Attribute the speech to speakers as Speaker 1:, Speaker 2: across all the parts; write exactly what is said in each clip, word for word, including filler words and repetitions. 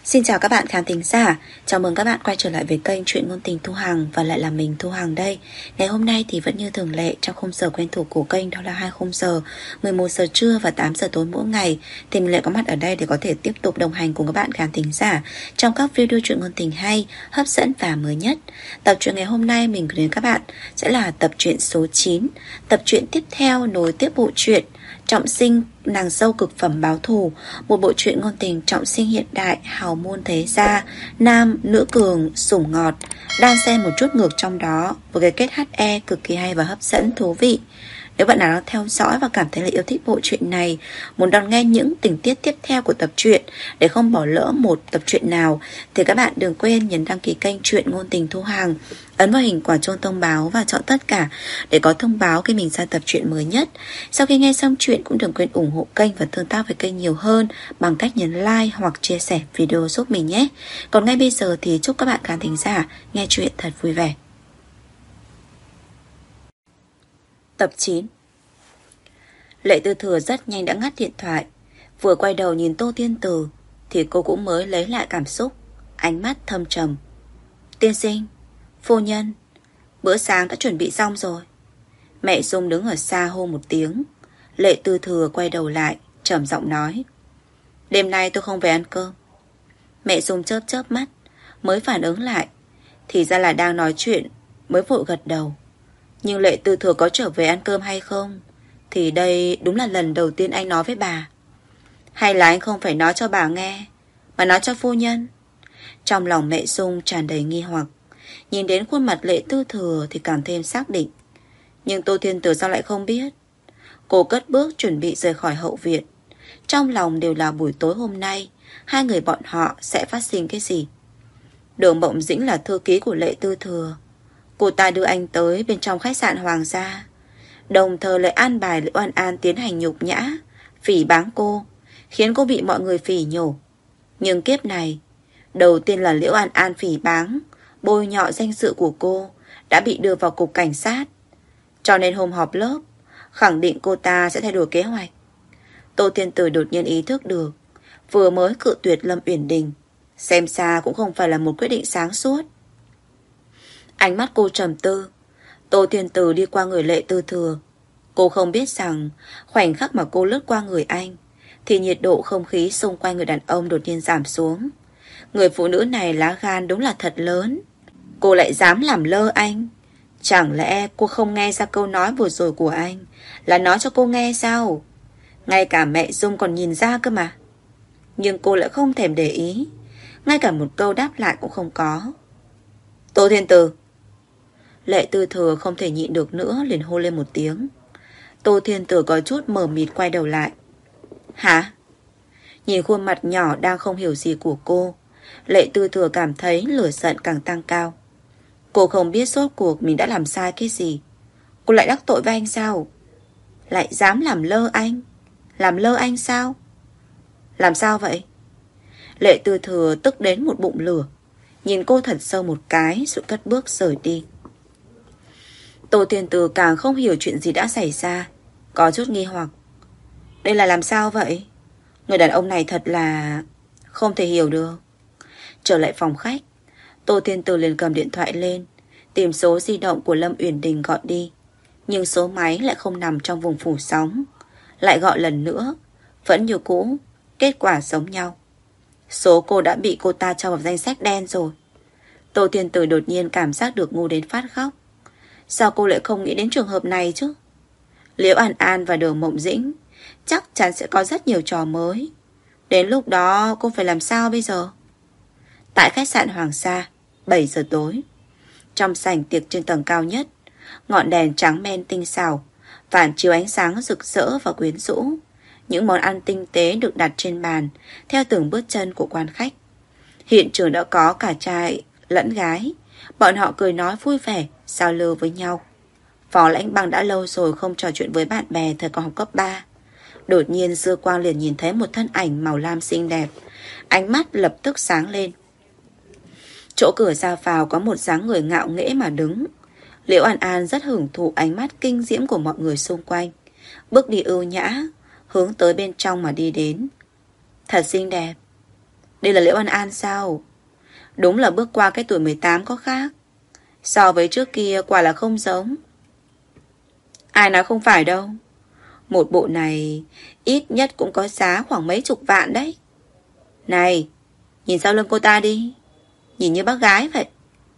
Speaker 1: Xin chào các bạn khán thính giả, chào mừng các bạn quay trở lại với kênh Truyện Ngôn Tình Thu Hằng và lại là mình Thu Hằng đây. Ngày hôm nay thì vẫn như thường lệ trong khung giờ quen thuộc của kênh, đó là hai khung giờ mười một giờ trưa và tám giờ tối mỗi ngày thì mình lại có mặt ở đây để có thể tiếp tục đồng hành cùng các bạn khán thính giả trong các video truyện ngôn tình hay, hấp dẫn và mới nhất. Tập truyện ngày hôm nay mình gửi đến các bạn sẽ là tập truyện số chín, tập truyện tiếp theo nối tiếp bộ truyện Trọng Sinh Nàng Dâu Cực Phẩm Báo Thù, một bộ truyện ngôn tình trọng sinh hiện đại, hào môn thế gia, nam, nữ cường, sủng ngọt, đan xen một chút ngược trong đó với cái kết hát e cực kỳ hay và hấp dẫn thú vị. Nếu bạn nào đang theo dõi và cảm thấy là yêu thích bộ truyện này, muốn đón nghe những tình tiết tiếp theo của tập truyện để không bỏ lỡ một tập truyện nào, thì các bạn đừng quên nhấn đăng ký kênh Truyện Ngôn Tình Thu Hằng, ấn vào hình quả chuông thông báo và chọn tất cả để có thông báo khi mình ra tập truyện mới nhất. Sau khi nghe xong truyện cũng đừng quên ủng hộ kênh và tương tác với kênh nhiều hơn bằng cách nhấn like hoặc chia sẻ video giúp mình nhé. Còn ngay bây giờ thì chúc các bạn khán thính giả nghe truyện thật vui vẻ. Tập chín. Lệ Tư Thừa rất nhanh đã ngắt điện thoại. Vừa quay đầu nhìn Tô Tiên Tử thì cô cũng mới lấy lại cảm xúc, ánh mắt thâm trầm. Tiên sinh, phu nhân, bữa sáng đã chuẩn bị xong rồi. Mẹ Dung đứng ở xa hô một tiếng. Lệ Tư Thừa quay đầu lại, trầm giọng nói: Đêm nay tôi không về ăn cơm. Mẹ Dung chớp chớp mắt, mới phản ứng lại, thì ra là đang nói chuyện, mới vội gật đầu. Nhưng Lệ Tư Thừa có trở về ăn cơm hay không thì đây đúng là lần đầu tiên anh nói với bà. Hay là anh không phải nói cho bà nghe, mà nói cho phu nhân? Trong lòng mẹ Dung tràn đầy nghi hoặc. Nhìn đến khuôn mặt Lệ Tư Thừa thì càng thêm xác định. Nhưng Tô Thiên Tử sao lại không biết? Cô cất bước chuẩn bị rời khỏi hậu viện. Trong lòng đều là buổi tối hôm nay hai người bọn họ sẽ phát sinh cái gì. Đường Mộng Dĩnh là thư ký của Lệ Tư Thừa. Cô ta đưa anh tới bên trong khách sạn Hoàng gia, đồng thời lại an bài Liễu An An tiến hành nhục nhã, phỉ báng cô, khiến cô bị mọi người phỉ nhổ. Nhưng kiếp này, đầu tiên là Liễu An An phỉ báng, bôi nhọ danh dự của cô, đã bị đưa vào cục cảnh sát. Cho nên hôm họp lớp khẳng định cô ta sẽ thay đổi kế hoạch. Tô Thiên Tử đột nhiên ý thức được, vừa mới cự tuyệt Lâm Uyển Đình, xem ra cũng không phải là một quyết định sáng suốt. Ánh mắt cô trầm tư. Tô Thiên Tử đi qua người Lệ Tư Thừa. Cô không biết rằng khoảnh khắc mà cô lướt qua người anh thì nhiệt độ không khí xung quanh người đàn ông đột nhiên giảm xuống. Người phụ nữ này lá gan đúng là thật lớn. Cô lại dám làm lơ anh. Chẳng lẽ cô không nghe ra câu nói vừa rồi của anh là nói cho cô nghe sao? Ngay cả mẹ Dung còn nhìn ra cơ mà. Nhưng cô lại không thèm để ý, ngay cả một câu đáp lại cũng không có. Tô Thiên Tử. Lệ Tư Thừa không thể nhịn được nữa, liền hô lên một tiếng. Tô Thiên Tử có chút mờ mịt quay đầu lại. Hả? Nhìn khuôn mặt nhỏ đang không hiểu gì của cô, Lệ Tư Thừa cảm thấy lửa giận càng tăng cao. Cô không biết rốt cuộc mình đã làm sai cái gì. Cô lại đắc tội với anh sao? Lại dám làm lơ anh? Làm lơ anh sao? Làm sao vậy? Lệ Tư Thừa tức đến một bụng lửa, nhìn cô thật sâu một cái rồi cất bước rời đi. Tô Thiên Tử càng không hiểu chuyện gì đã xảy ra, có chút nghi hoặc. Đây là làm sao vậy? Người đàn ông này thật là không thể hiểu được. Trở lại phòng khách, Tô Thiên Tử liền cầm điện thoại lên, tìm số di động của Lâm Uyển Đình gọi đi. Nhưng số máy lại không nằm trong vùng phủ sóng. Lại gọi lần nữa, vẫn như cũ, kết quả giống nhau. Số cô đã bị cô ta cho vào danh sách đen rồi. Tô Thiên Tử đột nhiên cảm giác được ngu đến phát khóc. Sao cô lại không nghĩ đến trường hợp này chứ? Liễu An An và Đường Mộng Dĩnh chắc chắn sẽ có rất nhiều trò mới. Đến lúc đó cô phải làm sao bây giờ? Tại khách sạn Hoàng Sa, bảy giờ tối. Trong sảnh tiệc trên tầng cao nhất, ngọn đèn trắng men tinh xảo phản chiếu ánh sáng rực rỡ và quyến rũ. Những món ăn tinh tế được đặt trên bàn theo từng bước chân của quan khách. Hiện trường đã có cả trai lẫn gái. Bọn họ cười nói vui vẻ, giao lưu với nhau. Phó Lãnh Băng đã lâu rồi không trò chuyện với bạn bè thời còn học cấp ba. Đột nhiên Dư Quang liền nhìn thấy một thân ảnh màu lam xinh đẹp. Ánh mắt lập tức sáng lên. Chỗ cửa ra vào có một dáng người ngạo nghễ mà đứng. Liễu An An rất hưởng thụ ánh mắt kinh diễm của mọi người xung quanh. Bước đi ưu nhã, hướng tới bên trong mà đi đến. Thật xinh đẹp. Đây là Liễu An An sao? Đúng là bước qua cái tuổi mười tám có khác. So với trước kia quả là không giống. Ai nói không phải đâu. Một bộ này ít nhất cũng có giá khoảng mấy chục vạn đấy. Này, nhìn sau lưng cô ta đi. Nhìn như bác gái vậy.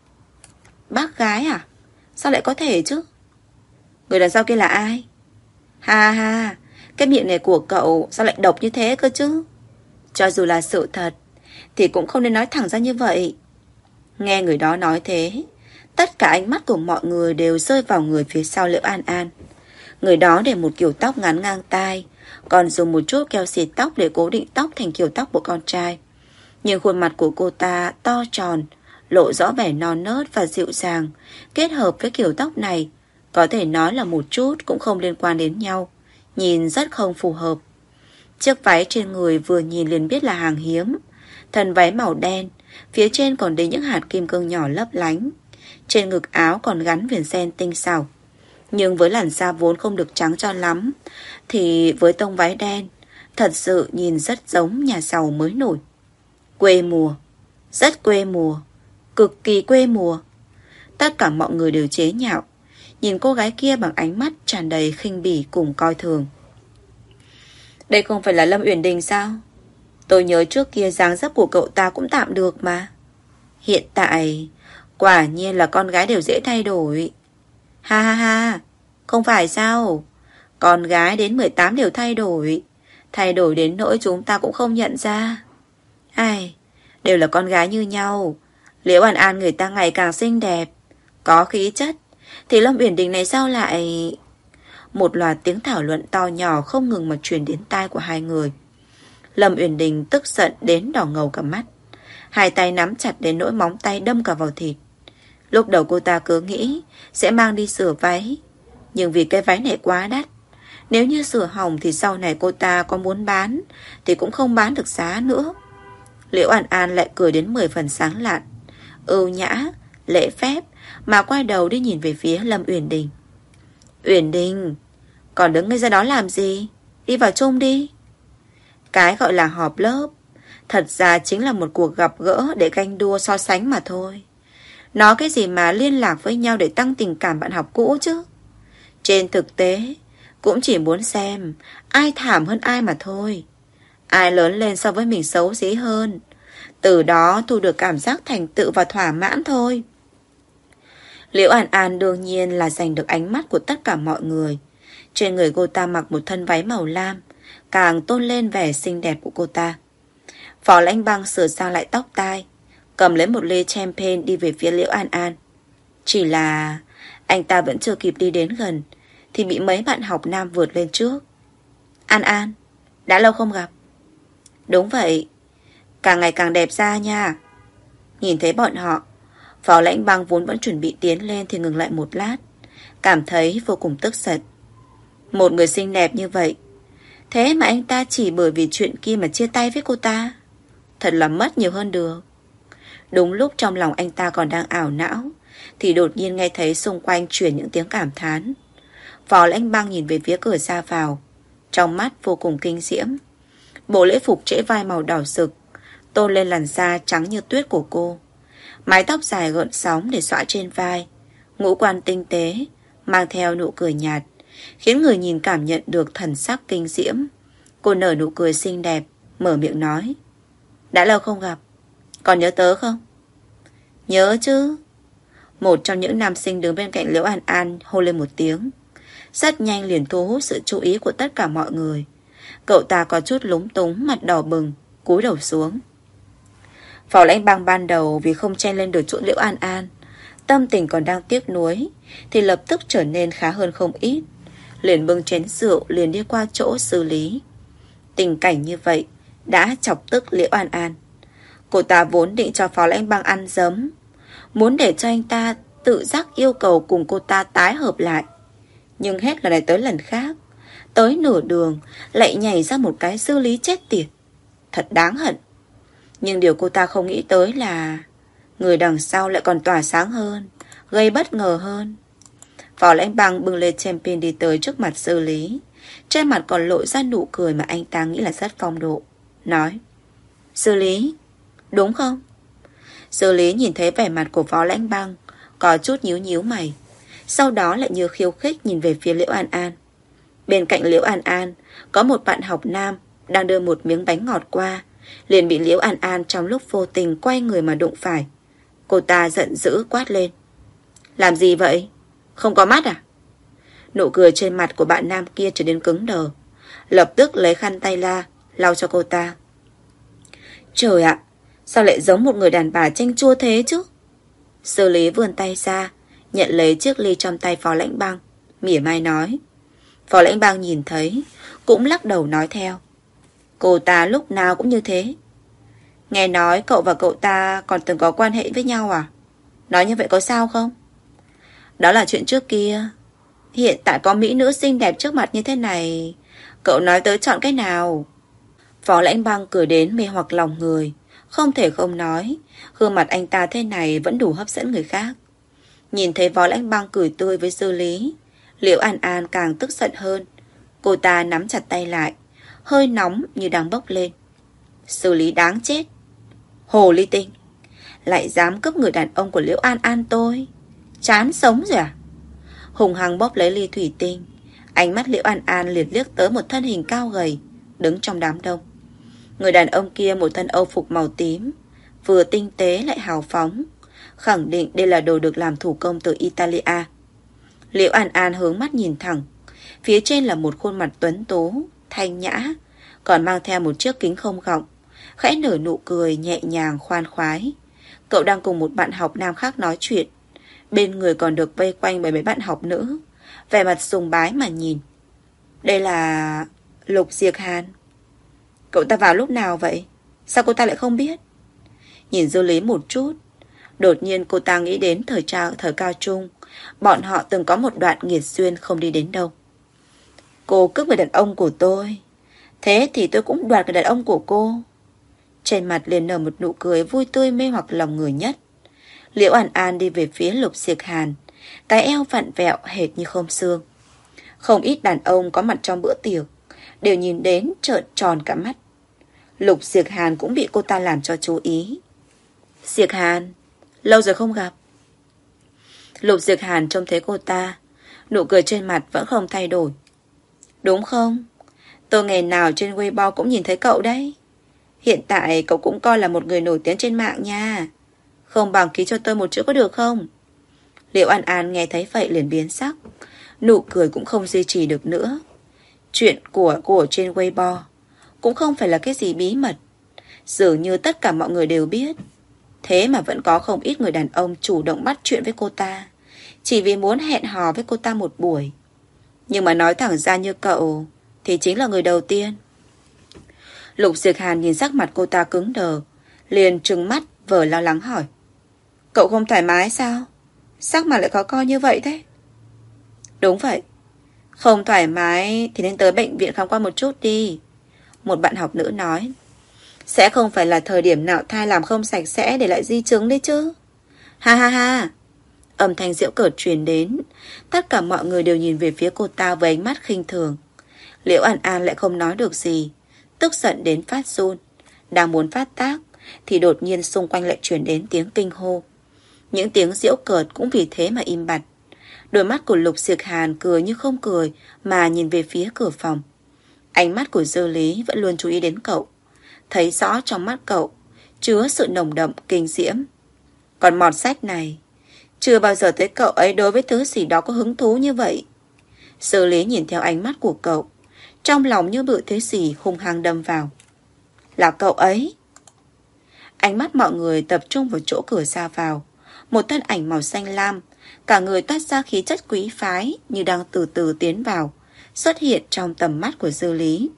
Speaker 1: Bác gái à? Sao lại có thể chứ? Người đằng sau kia là ai? Ha ha, cái miệng này của cậu sao lại độc như thế cơ chứ? Cho dù là sự thật thì cũng không nên nói thẳng ra như vậy. Nghe người đó nói thế, tất cả ánh mắt của mọi người đều rơi vào người phía sau Liễu An An. Người đó để một kiểu tóc ngắn ngang tai, còn dùng một chút keo xịt tóc để cố định tóc thành kiểu tóc của con trai. Nhưng khuôn mặt của cô ta to tròn, lộ rõ vẻ non nớt và dịu dàng, kết hợp với kiểu tóc này, có thể nói là một chút cũng không liên quan đến nhau, nhìn rất không phù hợp. Chiếc váy trên người vừa nhìn liền biết là hàng hiếm. Thân váy màu đen, phía trên còn đính những hạt kim cương nhỏ lấp lánh. Trên ngực áo còn gắn viền sen tinh xảo. Nhưng với làn da vốn không được trắng cho lắm, thì với tông váy đen, thật sự nhìn rất giống nhà giàu mới nổi. Quê mùa, rất quê mùa, cực kỳ quê mùa. Tất cả mọi người đều chế nhạo, nhìn cô gái kia bằng ánh mắt tràn đầy khinh bỉ cùng coi thường. Đây không phải là Lâm Uyển Đình sao? Tôi nhớ trước kia dáng dấp của cậu ta cũng tạm được mà. Hiện tại, quả nhiên là con gái đều dễ thay đổi. Ha ha ha, không phải sao? Con gái đến mười tám đều thay đổi. Thay đổi đến nỗi chúng ta cũng không nhận ra. Ai, đều là con gái như nhau. Liễu An An người ta ngày càng xinh đẹp, có khí chất, thì Lâm Uyển Đình này sao lại... Một loạt tiếng thảo luận to nhỏ không ngừng mà truyền đến tai của hai người. Lâm Uyển Đình tức giận đến đỏ ngầu cả mắt, hai tay nắm chặt đến nỗi móng tay đâm cả vào thịt. Lúc đầu cô ta cứ nghĩ sẽ mang đi sửa váy, nhưng vì cái váy này quá đắt, nếu như sửa hỏng thì sau này cô ta có muốn bán thì cũng không bán được giá nữa. Liễu An An lại cười đến mười phần sáng lạn, ưu nhã, lễ phép mà quay đầu đi nhìn về phía Lâm Uyển Đình. Uyển Đình, còn đứng ngay ra đó làm gì? Đi vào chung đi. Cái gọi là họp lớp thật ra chính là một cuộc gặp gỡ để ganh đua so sánh mà thôi. Nói cái gì mà liên lạc với nhau để tăng tình cảm bạn học cũ chứ. Trên thực tế cũng chỉ muốn xem ai thảm hơn ai mà thôi. Ai lớn lên so với mình xấu xí hơn, từ đó thu được cảm giác thành tựu và thỏa mãn thôi. Liễu An An đương nhiên là giành được ánh mắt của tất cả mọi người. Trên người cô ta mặc một thân váy màu lam, càng tôn lên vẻ xinh đẹp của cô ta. Phó Lãnh Băng sửa sang lại tóc tai, cầm lấy một ly champagne đi về phía Liễu An An. Chỉ là anh ta vẫn chưa kịp đi đến gần thì bị mấy bạn học nam vượt lên trước. An An, đã lâu không gặp. Đúng vậy, càng ngày càng đẹp ra nha. Nhìn thấy bọn họ, Phó Lãnh Băng vốn vẫn chuẩn bị tiến lên thì ngừng lại một lát, cảm thấy vô cùng tức giận. Một người xinh đẹp như vậy, thế mà anh ta chỉ bởi vì chuyện kia mà chia tay với cô ta, thật là mất nhiều hơn được. Đúng lúc trong lòng anh ta còn đang ảo não thì đột nhiên nghe thấy xung quanh truyền những tiếng cảm thán. Phó Lãnh Băng nhìn về phía cửa ra vào, trong mắt vô cùng kinh diễm. Bộ lễ phục trễ vai màu đỏ sực tôn lên làn da trắng như tuyết của cô. Mái tóc dài gợn sóng để xõa trên vai, ngũ quan tinh tế, mang theo nụ cười nhạt, khiến người nhìn cảm nhận được thần sắc kinh diễm. Cô nở nụ cười xinh đẹp, mở miệng nói: đã lâu không gặp, còn nhớ tớ không? Nhớ chứ. Một trong những nam sinh đứng bên cạnh Liễu An An hô lên một tiếng, rất nhanh liền thu hút sự chú ý của tất cả mọi người. Cậu ta có chút lúng túng, mặt đỏ bừng, cúi đầu xuống. Phó Lãnh Băng ban đầu vì không chen lên được chỗ Liễu An An, tâm tình còn đang tiếc nuối, thì lập tức trở nên khá hơn không ít. Liền bưng chén rượu liền đi qua chỗ xử lý. Tình cảnh như vậy đã chọc tức Liễu An An. Cô ta vốn định cho Phó Lãnh Băng ăn giấm, muốn để cho anh ta tự giác yêu cầu cùng cô ta tái hợp lại. Nhưng hết lần này tới lần khác, tới nửa đường lại nhảy ra một cái xử lý chết tiệt, thật đáng hận. Nhưng điều cô ta không nghĩ tới là người đằng sau lại còn tỏa sáng hơn, gây bất ngờ hơn. Phó Lãnh Băng bưng lên champagne đi tới trước mặt xử lý, trên mặt còn lộ ra nụ cười mà anh ta nghĩ là rất phong độ. Nói: xử lý, đúng không? Sư Lý nhìn thấy vẻ mặt của Phó Lãnh Băng, có chút nhíu nhíu mày. Sau đó lại như khiêu khích nhìn về phía Liễu An An. Bên cạnh Liễu An An có một bạn học nam đang đưa một miếng bánh ngọt qua, liền bị Liễu An An trong lúc vô tình quay người mà đụng phải. Cô ta giận dữ quát lên: làm gì vậy? Không có mắt à? Nụ cười trên mặt của bạn nam kia trở nên cứng đờ, lập tức lấy khăn tay la lau cho cô ta. Trời ạ, sao lại giống một người đàn bà chanh chua thế chứ? Sư Lý vươn tay ra, nhận lấy chiếc ly trong tay Phó Lãnh Băng, mỉa mai nói. Phó Lãnh Băng nhìn thấy, cũng lắc đầu nói theo. Cô ta lúc nào cũng như thế. Nghe nói cậu và cậu ta còn từng có quan hệ với nhau à? Nói như vậy có sao không? Đó là chuyện trước kia. Hiện tại có mỹ nữ xinh đẹp trước mặt như thế này, cậu nói tới chọn cái nào? Phó Lãnh Băng cười đến mê hoặc lòng người, không thể không nói, gương mặt anh ta thế này vẫn đủ hấp dẫn người khác. Nhìn thấy Phó Lãnh Băng cười tươi với Sư Lý, Liễu An An càng tức giận hơn. Cô ta nắm chặt tay lại, hơi nóng như đang bốc lên. Sư Lý đáng chết. Hồ ly tinh, lại dám cướp người đàn ông của Liễu An An tôi. Chán sống rồi à? Hùng hăng bóp lấy ly thủy tinh. Ánh mắt Liễu An An liệt liếc tới một thân hình cao gầy đứng trong đám đông. Người đàn ông kia một thân âu phục màu tím, vừa tinh tế lại hào phóng, khẳng định đây là đồ được làm thủ công từ Italia. Liễu An An hướng mắt nhìn thẳng. Phía trên là một khuôn mặt tuấn tú, thanh nhã, còn mang theo một chiếc kính không gọng, khẽ nở nụ cười nhẹ nhàng khoan khoái. Cậu đang cùng một bạn học nam khác nói chuyện, bên người còn được vây quanh bởi mấy bạn học nữ, vẻ mặt sùng bái mà nhìn. Đây là Lục Diệc Hàn. Cậu ta vào lúc nào vậy? Sao cô ta lại không biết? Nhìn Dư Lý một chút, đột nhiên cô ta nghĩ đến thời tra, thời cao trung, bọn họ từng có một đoạn nghiệt duyên không đi đến đâu. Cô cướp người đàn ông của tôi, thế thì tôi cũng đoạt người đàn ông của cô. Trên mặt liền nở một nụ cười vui tươi mê hoặc lòng người nhất. Liễu An An đi về phía Lục Diệc Hàn, cái eo vặn vẹo hệt như không xương. Không ít đàn ông có mặt trong bữa tiệc đều nhìn đến trợn tròn cả mắt. Lục Diệc Hàn cũng bị cô ta làm cho chú ý. Diệc Hàn, lâu rồi không gặp. Lục Diệc Hàn trông thấy cô ta, nụ cười trên mặt vẫn không thay đổi. Đúng không? Tôi ngày nào trên Weibo cũng nhìn thấy cậu đấy. Hiện tại cậu cũng coi là một người nổi tiếng trên mạng nha. Không bằng ký cho tôi một chữ có được không? Liễu An An nghe thấy vậy liền biến sắc, nụ cười cũng không duy trì được nữa. Chuyện của cô ở trên Weibo cũng không phải là cái gì bí mật, dường như tất cả mọi người đều biết. Thế mà vẫn có không ít người đàn ông chủ động bắt chuyện với cô ta, chỉ vì muốn hẹn hò với cô ta một buổi. Nhưng mà nói thẳng ra như cậu thì chính là người đầu tiên. Lục Diệc Hàn nhìn sắc mặt cô ta cứng đờ, liền trừng mắt vờ lo lắng hỏi. Cậu không thoải mái sao? Sắc mặt lại khó coi như vậy thế? Đúng vậy. Không thoải mái thì nên tới bệnh viện khám qua một chút đi. Một bạn học nữ nói. Sẽ không phải là thời điểm nạo thai làm không sạch sẽ để lại di chứng đấy chứ? Ha ha ha. Âm thanh giễu cợt truyền đến. Tất cả mọi người đều nhìn về phía cô ta với ánh mắt khinh thường. Liễu An An lại không nói được gì, tức giận đến phát run. Đang muốn phát tác thì đột nhiên xung quanh lại truyền đến tiếng kinh hô. Những tiếng giễu cợt cũng vì thế mà im bặt. Đôi mắt của Lục Diệc Hàn cười như không cười mà nhìn về phía cửa phòng. Ánh mắt của Dư Lý vẫn luôn chú ý đến cậu, thấy rõ trong mắt cậu chứa sự nồng đậm kinh diễm. Còn mọt sách này, chưa bao giờ thấy cậu ấy đối với thứ gì đó có hứng thú như vậy. Dư Lý nhìn theo ánh mắt của cậu, trong lòng như bị thứ gì hung hăng đâm vào. Là cậu ấy. Ánh mắt mọi người tập trung vào chỗ cửa ra vào. Một thân ảnh màu xanh lam, cả người toát ra khí chất quý phái như đang từ từ tiến vào, xuất hiện trong tầm mắt của Dư Lý.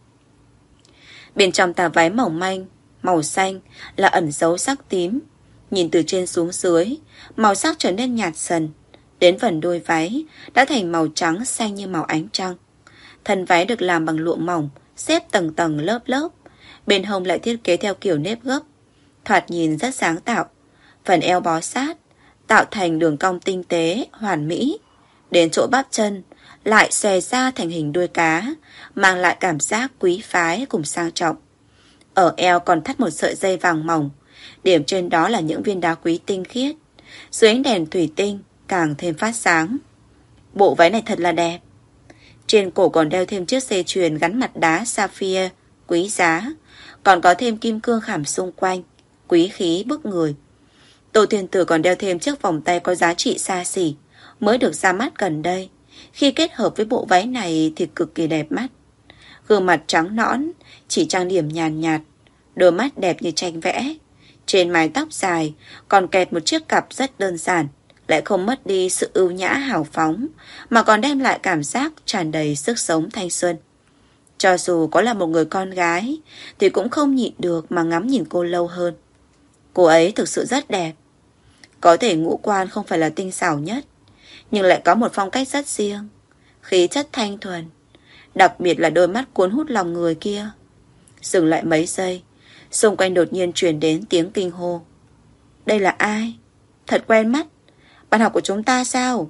Speaker 1: Bên trong tà váy mỏng manh, màu xanh là ẩn dấu sắc tím. Nhìn từ trên xuống dưới, màu sắc trở nên nhạt dần. Đến phần đôi váy đã thành màu trắng xanh như màu ánh trăng. Thân váy được làm bằng lụa mỏng, xếp tầng tầng lớp lớp. Bên hông lại thiết kế theo kiểu nếp gấp, thoạt nhìn rất sáng tạo. Phần eo bó sát, tạo thành đường cong tinh tế, hoàn mỹ. Đến chỗ bắp chân lại xòe ra thành hình đuôi cá, mang lại cảm giác quý phái cùng sang trọng. Ở eo còn thắt một sợi dây vàng mỏng, Điểm trên đó là những viên đá quý tinh khiết, dưới ánh đèn thủy tinh càng thêm phát sáng. Bộ váy này thật là đẹp. Trên cổ còn đeo thêm chiếc dây chuyền gắn mặt đá sapphire quý giá, còn có thêm kim cương khảm xung quanh, quý khí bức người. Tô Thiên Tử còn đeo thêm chiếc vòng tay có giá trị xa xỉ, mới được ra mắt gần đây. Khi kết hợp với bộ váy này thì cực kỳ đẹp mắt. Gương mặt trắng nõn, chỉ trang điểm nhàn nhạt, đôi mắt đẹp như tranh vẽ. Trên mái tóc dài còn kẹp một chiếc cặp rất đơn giản, lại không mất đi sự ưu nhã hào phóng, mà còn đem lại cảm giác tràn đầy sức sống thanh xuân. Cho dù có là một người con gái thì cũng không nhịn được mà ngắm nhìn cô lâu hơn. Cô ấy thực sự rất đẹp. Có thể ngũ quan không phải là tinh xảo nhất, nhưng lại có một phong cách rất riêng, khí chất thanh thuần, đặc biệt là đôi mắt cuốn hút lòng người kia. Dừng lại mấy giây, xung quanh đột nhiên truyền đến tiếng kinh hô. Đây là ai? Thật quen mắt. Bạn học của chúng ta sao?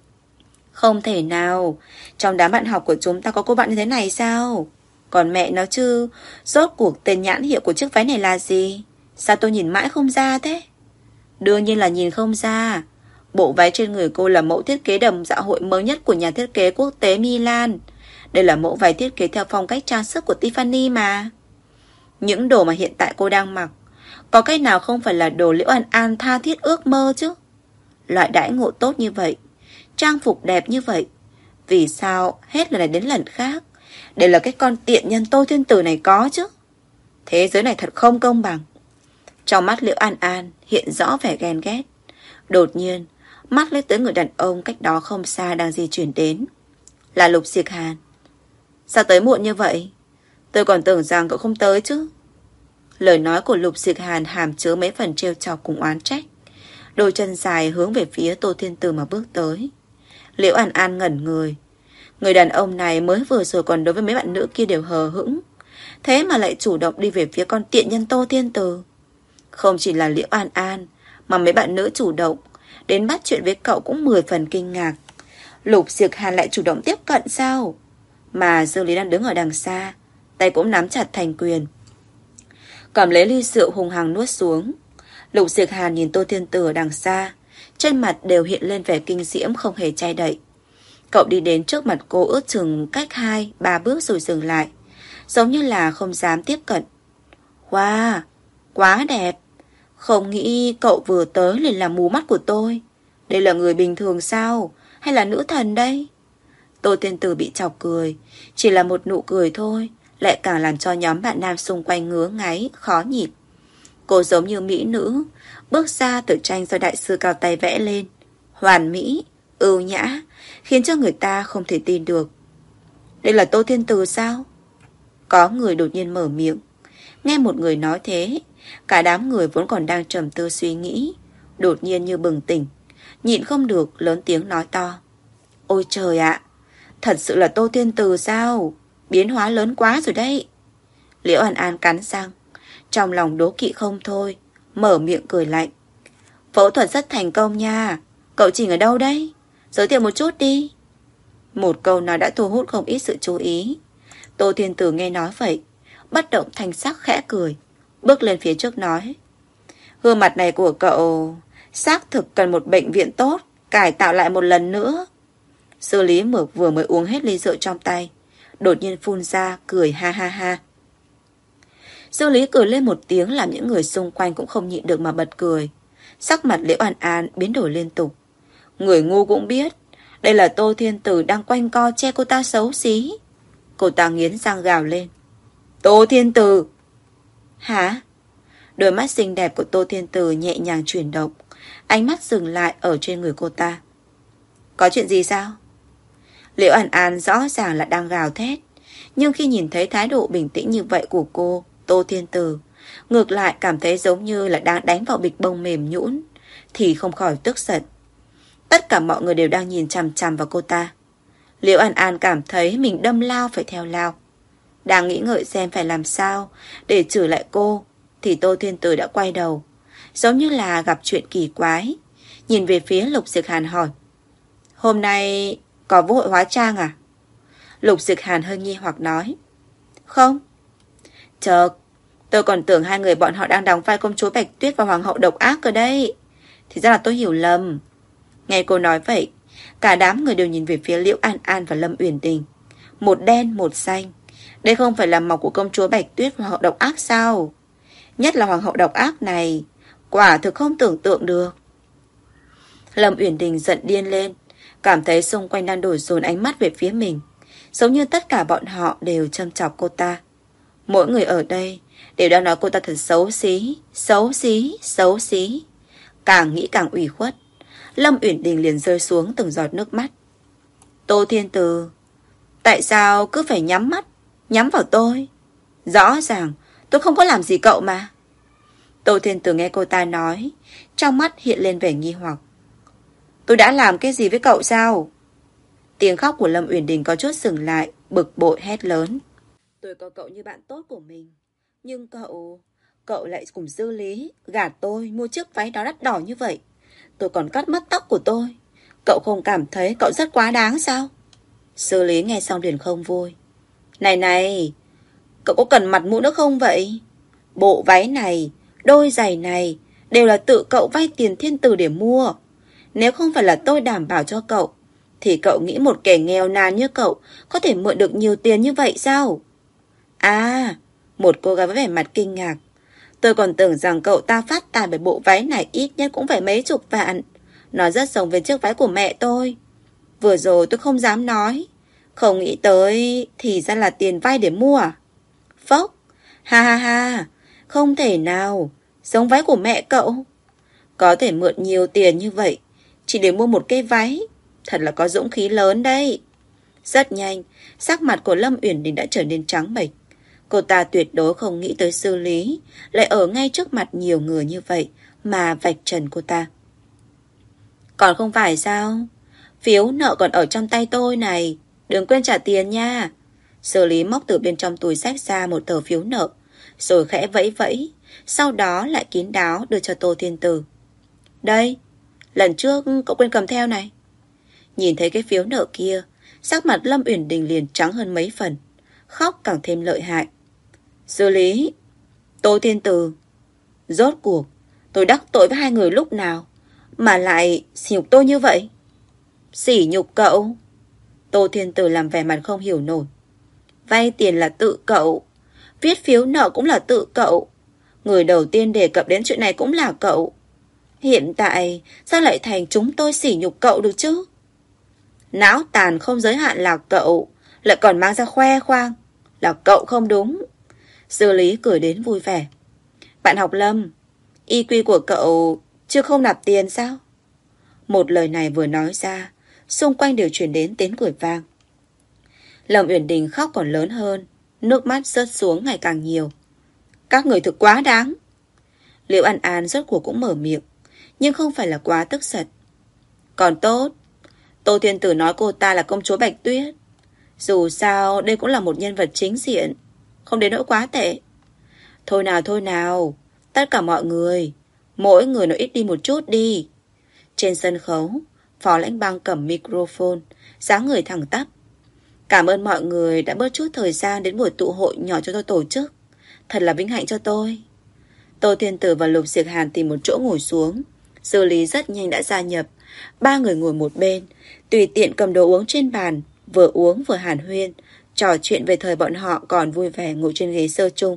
Speaker 1: Không thể nào. Trong đám bạn học của chúng ta có cô bạn như thế này sao? Còn mẹ nó chứ, rốt cuộc tên nhãn hiệu của chiếc váy này là gì? Sao tôi nhìn mãi không ra thế? Đương nhiên là nhìn không ra. Bộ váy trên người cô là mẫu thiết kế đầm dạ hội mới nhất của nhà thiết kế quốc tế Milan. Đây là mẫu váy thiết kế theo phong cách trang sức của Tiffany mà. Những đồ mà hiện tại cô đang mặc, có cái nào không phải là đồ Liễu An An tha thiết ước mơ chứ? Loại đãi ngộ tốt như vậy, trang phục đẹp như vậy, vì sao hết lần này đến lần khác đều là cái con tiện nhân Tô Thiên Tử này có chứ? Thế giới này thật không công bằng. Trong mắt Liễu An An hiện rõ vẻ ghen ghét. Đột nhiên mắt lấy tới người đàn ông cách đó không xa đang di chuyển đến. Là Lục Diệc Hàn. Sao tới muộn như vậy? Tôi còn tưởng rằng cậu không tới chứ. Lời nói của Lục Diệc Hàn hàm chứa mấy phần trêu chọc cùng oán trách. Đôi chân dài hướng về phía Tô Thiên Tử mà bước tới. Liễu An An ngẩn người. Người đàn ông này mới vừa rồi còn đối với mấy bạn nữ kia đều hờ hững, thế mà lại chủ động đi về phía con tiện nhân Tô Thiên Tử. Không chỉ là Liễu An An, mà mấy bạn nữ chủ động đến bắt chuyện với cậu cũng mười phần kinh ngạc. Lục Diệc Hàn lại chủ động tiếp cận sao? Mà Dương Lý đang đứng ở đằng xa, tay cũng nắm chặt thành quyền, cầm lấy ly rượu hùng hăng nuốt xuống. Lục Diệc Hàn nhìn Tô Thiên Tử ở đằng xa, trên mặt đều hiện lên vẻ kinh diễm không hề che đậy. Cậu đi đến trước mặt cô ước chừng cách hai, ba bước rồi dừng lại, giống như là không dám tiếp cận. Wow, quá đẹp. Không nghĩ cậu vừa tới liền làm mù mắt của tôi. Đây là người bình thường sao? Hay là nữ thần đây? Tô Thiên Tử bị chọc cười. Chỉ là một nụ cười thôi, lại càng làm cho nhóm bạn nam xung quanh ngứa ngáy, khó nhịn. Cô giống như mỹ nữ bước ra từ tranh do đại sư cao tay vẽ lên. Hoàn mỹ, ưu nhã, khiến cho người ta không thể tin được. Đây là Tô Thiên Tử sao? Có người đột nhiên mở miệng. Nghe một người nói thế, cả đám người vốn còn đang trầm tư suy nghĩ, đột nhiên như bừng tỉnh, nhịn không được lớn tiếng nói to. Ôi trời ạ, thật sự là Tô Thiên Tử sao? Biến hóa lớn quá rồi đấy. Liễu An An cắn răng, trong lòng đố kỵ không thôi, mở miệng cười lạnh. Phẫu thuật rất thành công nha. Cậu Trình ở đâu đấy? Giới thiệu một chút đi. Một câu nói đã thu hút không ít sự chú ý. Tô Thiên Tử nghe nói vậy, bất động thanh sắc khẽ cười, bước lên phía trước nói. Gương mặt này của cậu xác thực cần một bệnh viện tốt cải tạo lại một lần nữa. Sư Lý Mược vừa mới uống hết ly rượu trong tay, đột nhiên phun ra cười ha ha ha. Sư Lý cười lên một tiếng làm những người xung quanh cũng không nhịn được mà bật cười. Sắc mặt Liễu An An biến đổi liên tục. Người ngu cũng biết đây là Tô Thiên Tử đang quanh co che cô ta xấu xí. Cô ta nghiến răng gào lên. Tô Thiên Tử! Hả? Đôi mắt xinh đẹp của Tô Thiên Tử nhẹ nhàng chuyển động, ánh mắt dừng lại ở trên người cô ta. Có chuyện gì sao? Liễu An An rõ ràng là đang gào thét, nhưng khi nhìn thấy thái độ bình tĩnh như vậy của cô, Tô Thiên Tử, ngược lại cảm thấy giống như là đang đánh vào bịch bông mềm nhũn, thì không khỏi tức giận. Tất cả mọi người đều đang nhìn chằm chằm vào cô ta. Liễu An An cảm thấy mình đâm lao phải theo lao. Đang nghĩ ngợi xem phải làm sao để chửi lại cô, thì Tô Thiên Tử đã quay đầu, giống như là gặp chuyện kỳ quái, nhìn về phía Lục Diệc Hàn hỏi. Hôm nay có vũ hội hóa trang à? Lục Diệc Hàn hơi nghi hoặc nói. Không. Chợt, Tôi còn tưởng hai người bọn họ đang đóng vai công chúa Bạch Tuyết và hoàng hậu độc ác cơ đấy. Thì ra là tôi hiểu lầm. Nghe cô nói vậy, cả đám người đều nhìn về phía Liễu An An và Lâm Uyển Tình. Một đen một xanh. Đây không phải là mọc của công chúa Bạch Tuyết và hoàng hậu độc ác sao? Nhất là hoàng hậu độc ác này, quả thực không tưởng tượng được. Lâm Uyển Tình giận điên lên, cảm thấy xung quanh đang đổ dồn ánh mắt về phía mình, giống như tất cả bọn họ đều châm chọc cô ta. Mỗi người ở đây đều đang nói cô ta thật xấu xí, xấu xí, xấu xí. Càng nghĩ càng ủy khuất, Lâm Uyển Tình liền rơi xuống từng giọt nước mắt. Tô Thiên Từ, tại sao cứ phải nhắm mắt, nhắm vào tôi? Rõ ràng tôi không có làm gì cậu mà. Tô Thiên Từ nghe cô ta nói, trong mắt hiện lên vẻ nghi hoặc. Tôi đã làm cái gì với cậu sao? Tiếng khóc của Lâm Uyển Đình có chút dừng lại, bực bội hét lớn. Tôi có cậu như bạn tốt của mình, nhưng cậu... Cậu lại cùng Dư Lý gạt tôi mua chiếc váy đó đắt đỏ như vậy. Tôi còn cắt mất tóc của tôi. Cậu không cảm thấy cậu rất quá đáng sao? Dư Lý nghe xong liền không vui. Này này, cậu có cần mặt mũi nữa không vậy? Bộ váy này, đôi giày này đều là tự cậu vay tiền Thiên Tử để mua. Nếu không phải là tôi đảm bảo cho cậu, thì cậu nghĩ một kẻ nghèo nàn như cậu có thể mượn được nhiều tiền như vậy sao? À, một cô gái với vẻ mặt kinh ngạc. Tôi còn tưởng rằng cậu ta phát tài bởi bộ váy này ít nhất cũng phải mấy chục vạn. Nó rất giống với chiếc váy của mẹ tôi. Vừa rồi tôi không dám nói. Không nghĩ tới thì ra là tiền vay để mua à? Phốc, ha ha ha, không thể nào, giống váy của mẹ cậu. Có thể mượn nhiều tiền như vậy chỉ để mua một cái váy, thật là có dũng khí lớn đấy. Rất nhanh, sắc mặt của Lâm Uyển Đình đã trở nên trắng bệch. Cô ta tuyệt đối không nghĩ tới Sư Lý lại ở ngay trước mặt nhiều người như vậy mà vạch trần cô ta. Còn không phải sao? Phiếu nợ còn ở trong tay tôi này, đừng quên trả tiền nha. Sư Lý móc từ bên trong túi xách ra một tờ phiếu nợ, rồi khẽ vẫy vẫy, sau đó lại kín đáo đưa cho Tô Thiên Từ. Đây, lần trước cậu quên cầm theo này. Nhìn thấy cái phiếu nợ kia, sắc mặt Lâm Uyển Đình liền trắng hơn mấy phần, khóc càng thêm lợi hại. Sư Lý, Tô Thiên Từ, rốt cuộc tôi đắc tội với hai người lúc nào mà lại sỉ nhục tôi như vậy? Sỉ nhục cậu? Tô Thiên Từ làm vẻ mặt không hiểu nổi. Vay tiền là tự cậu, viết phiếu nợ cũng là tự cậu, người đầu tiên đề cập đến chuyện này cũng là cậu. Hiện tại sao lại thành chúng tôi sỉ nhục cậu được chứ? Não tàn không giới hạn là cậu, lại còn mang ra khoe khoang, là cậu không đúng. Sư Lý cười đến vui vẻ. Bạn học Lâm, i quy của cậu chưa không nạp tiền sao? Một lời này vừa nói ra, xung quanh đều truyền đến tiếng cười vang. Lâm Uyển Đình khóc còn lớn hơn, nước mắt rớt xuống ngày càng nhiều. Các người thực quá đáng. Liễu An An rốt cuộc cũng mở miệng, nhưng không phải là quá tức giận. Còn tốt, Tô Thiên Tử nói cô ta là công chúa Bạch Tuyết. Dù sao đây cũng là một nhân vật chính diện, không đến nỗi quá tệ. Thôi nào thôi nào, tất cả mọi người, mỗi người nói ít đi một chút đi. Trên sân khấu, Phó Lãnh Băng cầm microphone, dáng người thẳng tắp. Cảm ơn mọi người đã bớt chút thời gian đến buổi tụ hội nhỏ cho tôi tổ chức. Thật là vinh hạnh cho tôi. Tô Thiên Tử và Lục Diệc Hàn tìm một chỗ ngồi xuống. Sư Lý rất nhanh đã gia nhập. Ba người ngồi một bên, tùy tiện cầm đồ uống trên bàn, vừa uống vừa hàn huyên, trò chuyện về thời bọn họ còn vui vẻ ngồi trên ghế sơ chung.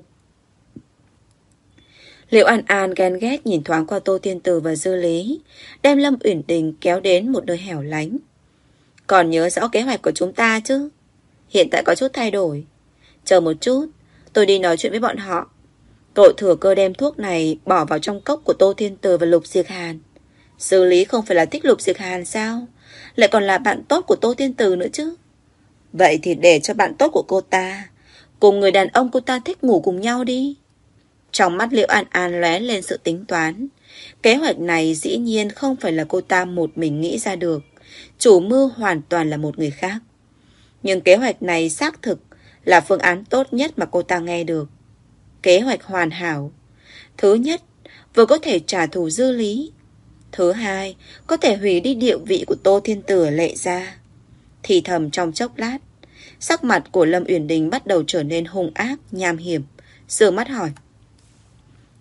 Speaker 1: Liễu An An ghen ghét nhìn thoáng qua Tô Thiên Tử và Dư Lý, đem Lâm Uyển Đình kéo đến một nơi hẻo lánh. Còn nhớ rõ kế hoạch của chúng ta chứ? Hiện tại có chút thay đổi. Chờ một chút, tôi đi nói chuyện với bọn họ. Cậu thừa cơ đem thuốc này bỏ vào trong cốc của Tô Thiên Tử và Lục Diệc Hàn. Dư Lý không phải là thích Lục Diệc Hàn sao? Lại còn là bạn tốt của Tô Thiên Tử nữa chứ. Vậy thì để cho bạn tốt của cô ta cùng người đàn ông cô ta thích ngủ cùng nhau đi. Trong mắt Liễu An An lóe lên sự tính toán. Kế hoạch này dĩ nhiên không phải là cô ta một mình nghĩ ra được. Chủ mưu hoàn toàn là một người khác. Nhưng kế hoạch này xác thực là phương án tốt nhất mà cô ta nghe được. Kế hoạch hoàn hảo. Thứ nhất, vừa có thể trả thù Dư Lý. Thứ hai, có thể hủy đi địa vị của Tô Thiên Tử Lệ Gia. Thì thầm trong chốc lát, sắc mặt của Lâm Uyển Đình bắt đầu trở nên hung ác, nham hiểm. Sờ mắt hỏi.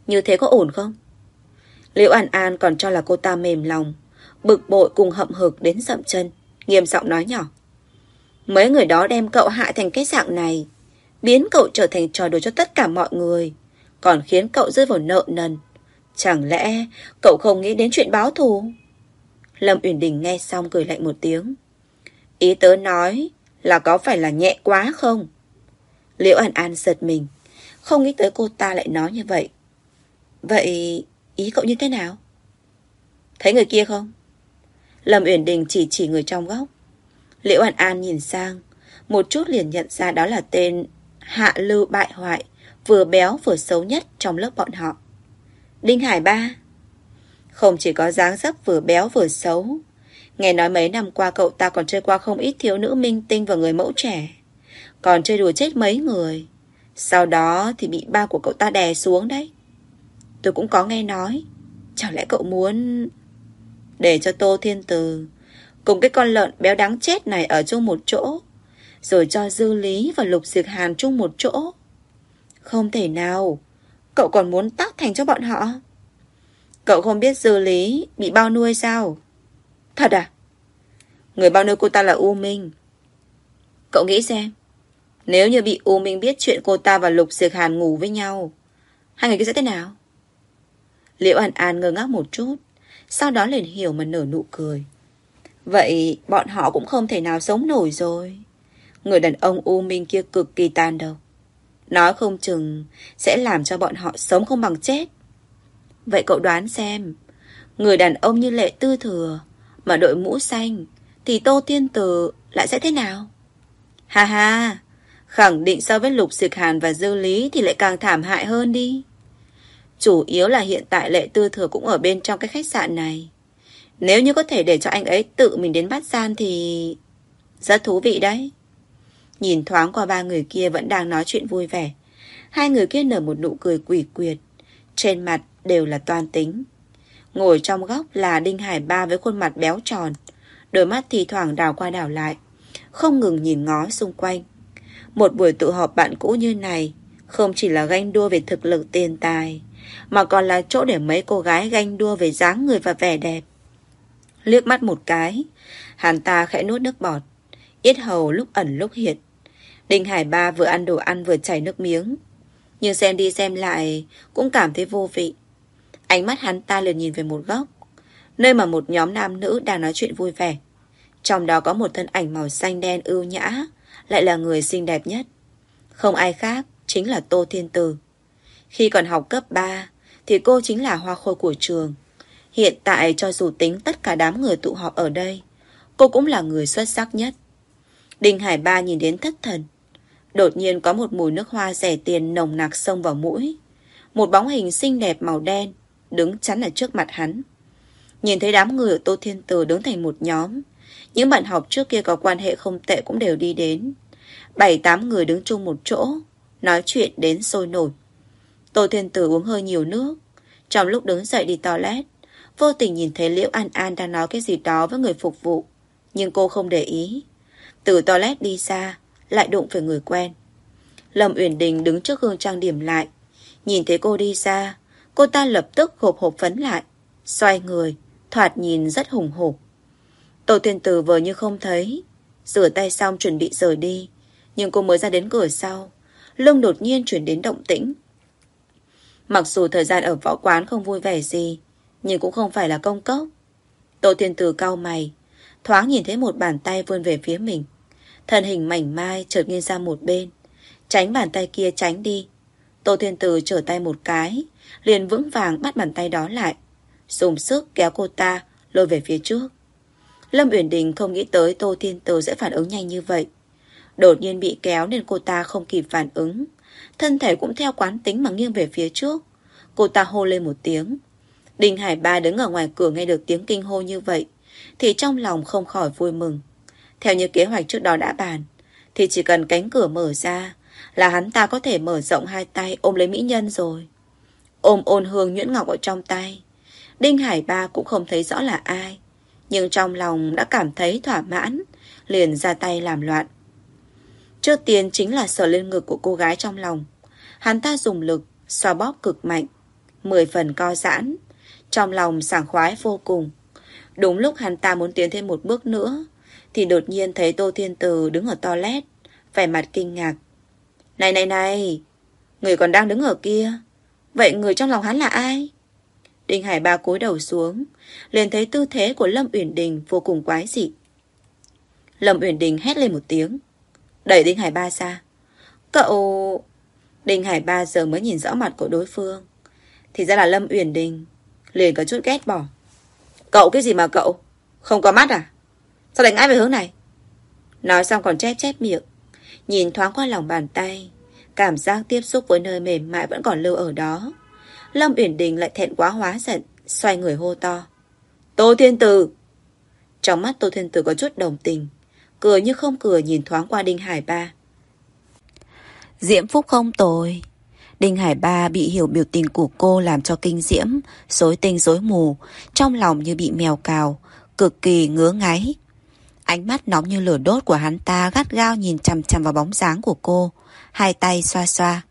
Speaker 1: Như thế có ổn không? Liễu An An còn cho là cô ta mềm lòng, bực bội cùng hậm hực đến dậm chân, nghiêm giọng nói nhỏ. Mấy người đó đem cậu hại thành cái dạng này, biến cậu trở thành trò đùa cho tất cả mọi người, còn khiến cậu rơi vào nợ nần. Chẳng lẽ cậu không nghĩ đến chuyện báo thù? Lâm Uyển Đình nghe xong cười lạnh một tiếng. Ý tớ nói là có phải là nhẹ quá không? Liễu An An giật mình, không nghĩ tới cô ta lại nói như vậy. Vậy ý cậu như thế nào? Thấy người kia không? Lâm Uyển Đình chỉ chỉ người trong góc. Liễu An An nhìn sang, một chút liền nhận ra đó là tên hạ lưu bại hoại, vừa béo vừa xấu nhất trong lớp bọn họ. Đinh Hải Ba. Không chỉ có dáng dấp vừa béo vừa xấu, nghe nói mấy năm qua cậu ta còn chơi qua không ít thiếu nữ minh tinh và người mẫu trẻ, còn chơi đùa chết mấy người. Sau đó thì bị ba của cậu ta đè xuống đấy. Tôi cũng có nghe nói. Chẳng lẽ cậu muốn để cho Tô Thiên Từ cùng cái con lợn béo đáng chết này ở chung một chỗ, rồi cho Dư Lý và Lục Diệc Hàn chung một chỗ? Không thể nào. Cậu còn muốn tác thành cho bọn họ? Cậu không biết Dư Lý bị bao nuôi sao? Thật à? Người bao nuôi cô ta là U Minh. Cậu nghĩ xem, nếu như bị U Minh biết chuyện cô ta và Lục Diệc Hàn ngủ với nhau, hai người kia sẽ thế nào? Liễu An An ngơ ngác một chút, sau đó liền hiểu mà nở nụ cười. Vậy bọn họ cũng không thể nào sống nổi rồi. Người đàn ông U Minh kia cực kỳ tàn độc, nói không chừng sẽ làm cho bọn họ sống không bằng chết. Vậy cậu đoán xem, người đàn ông như Lệ Tư Thừa mà đội mũ xanh thì Tô Thiên Từ lại sẽ thế nào? Ha ha, khẳng định so với Lục Diệc Hàn và Dư Lý thì lại càng thảm hại hơn đi. Chủ yếu là hiện tại Lệ Tư Thừa cũng ở bên trong cái khách sạn này. Nếu như có thể để cho anh ấy tự mình đến bắt gian thì rất thú vị đấy. Nhìn thoáng qua ba người kia vẫn đang nói chuyện vui vẻ. Hai người kia nở một nụ cười quỷ quyệt, trên mặt đều là toan tính. Ngồi trong góc là Đinh Hải Ba với khuôn mặt béo tròn, đôi mắt thì thoảng đảo qua đảo lại, không ngừng nhìn ngó xung quanh. Một buổi tụ họp bạn cũ như này không chỉ là ganh đua về thực lực tiền tài, mà còn là chỗ để mấy cô gái ganh đua về dáng người và vẻ đẹp. Liếc mắt một cái, hắn ta khẽ nuốt nước bọt, yết hầu lúc ẩn lúc hiện. Đinh Hải Ba vừa ăn đồ ăn vừa chảy nước miếng, nhưng xem đi xem lại cũng cảm thấy vô vị. Ánh mắt hắn ta liền nhìn về một góc, nơi mà một nhóm nam nữ đang nói chuyện vui vẻ. Trong đó có một thân ảnh màu xanh đen ưu nhã, lại là người xinh đẹp nhất. Không ai khác, chính là Tô Thiên Từ. Khi còn học cấp ba thì cô chính là hoa khôi của trường. Hiện tại cho dù tính tất cả đám người tụ họp ở đây, cô cũng là người xuất sắc nhất. Đinh Hải Ba nhìn đến thất thần. Đột nhiên có một mùi nước hoa rẻ tiền nồng nặc xông vào mũi. Một bóng hình xinh đẹp màu đen đứng chắn ở trước mặt hắn. Nhìn thấy đám người ở Tô Thiên Từ đứng thành một nhóm, những bạn học trước kia có quan hệ không tệ cũng đều đi đến. Bảy tám người đứng chung một chỗ, nói chuyện đến sôi nổi. Tô Thiên Từ uống hơi nhiều nước. Trong lúc đứng dậy đi toilet, vô tình nhìn thấy Liễu An An đang nói cái gì đó với người phục vụ, nhưng cô không để ý. Từ toilet đi ra, lại đụng phải người quen. Lâm Uyển Đình đứng trước gương trang điểm lại. Nhìn thấy cô đi ra, cô ta lập tức hộp hộp phấn lại, xoay người, thoạt nhìn rất hùng hổ. Tô Thiên Từ vờ như không thấy, rửa tay xong chuẩn bị rời đi, nhưng cô mới ra đến cửa sau, lưng đột nhiên chuyển đến động tĩnh. Mặc dù thời gian ở võ quán không vui vẻ gì, nhưng cũng không phải là công cốc. Tô Thiên Từ cau mày, thoáng nhìn thấy một bàn tay vươn về phía mình. Thân hình mảnh mai chợt nghiêng ra một bên, tránh bàn tay kia tránh đi. Tô Thiên Từ trở tay một cái, liền vững vàng bắt bàn tay đó lại, dùng sức kéo cô ta lôi về phía trước. Lâm Uyển Đình không nghĩ tới Tô Thiên Từ sẽ phản ứng nhanh như vậy. Đột nhiên bị kéo nên cô ta không kịp phản ứng, thân thể cũng theo quán tính mà nghiêng về phía trước. Cô ta hô lên một tiếng. Đinh Hải Ba đứng ở ngoài cửa nghe được tiếng kinh hô như vậy thì trong lòng không khỏi vui mừng. Theo như kế hoạch trước đó đã bàn, thì chỉ cần cánh cửa mở ra là hắn ta có thể mở rộng hai tay ôm lấy mỹ nhân rồi. Ôm ôn hương nhuyễn ngọc ở trong tay, Đinh Hải Ba cũng không thấy rõ là ai, nhưng trong lòng đã cảm thấy thỏa mãn, liền ra tay làm loạn. Trước tiên chính là sờ lên ngực của cô gái trong lòng. Hắn ta dùng lực xoa bóp cực mạnh, Mười phần co giãn, trong lòng sảng khoái vô cùng. Đúng lúc hắn ta muốn tiến thêm một bước nữa thì đột nhiên thấy Tô Thiên Từ đứng ở toilet, vẻ mặt kinh ngạc. Này này này, người còn đang đứng ở kia, vậy người trong lòng hắn là ai? Đinh Hải Ba cúi đầu xuống, liền thấy tư thế của Lâm Uyển Đình vô cùng quái dị. Lâm Uyển Đình hét lên một tiếng, đẩy Đinh Hải Ba ra. Cậu... Đinh Hải Ba giờ mới nhìn rõ mặt của đối phương, thì ra là Lâm Uyển Đình, liền có chút ghét bỏ. Cậu cái gì mà cậu? Không có mắt à? Sao đánh ai về hướng này? Nói xong còn chép chép miệng, nhìn thoáng qua lòng bàn tay, cảm giác tiếp xúc với nơi mềm mại vẫn còn lưu ở đó. Lâm Uyển Đình lại thẹn quá hóa giận, xoay người hô to. Tô Thiên Từ! Trong mắt Tô Thiên Từ có chút đồng tình, cười như không cười nhìn thoáng qua Đinh Hải Ba. Diễm phúc không tồi. Đinh Hải Ba bị hiểu biểu tình của cô làm cho kinh diễm, rối tinh rối mù, trong lòng như bị mèo cào, cực kỳ ngứa ngáy. Ánh mắt nóng như lửa đốt của hắn ta gắt gao nhìn chằm chằm vào bóng dáng của cô, hai tay xoa xoa.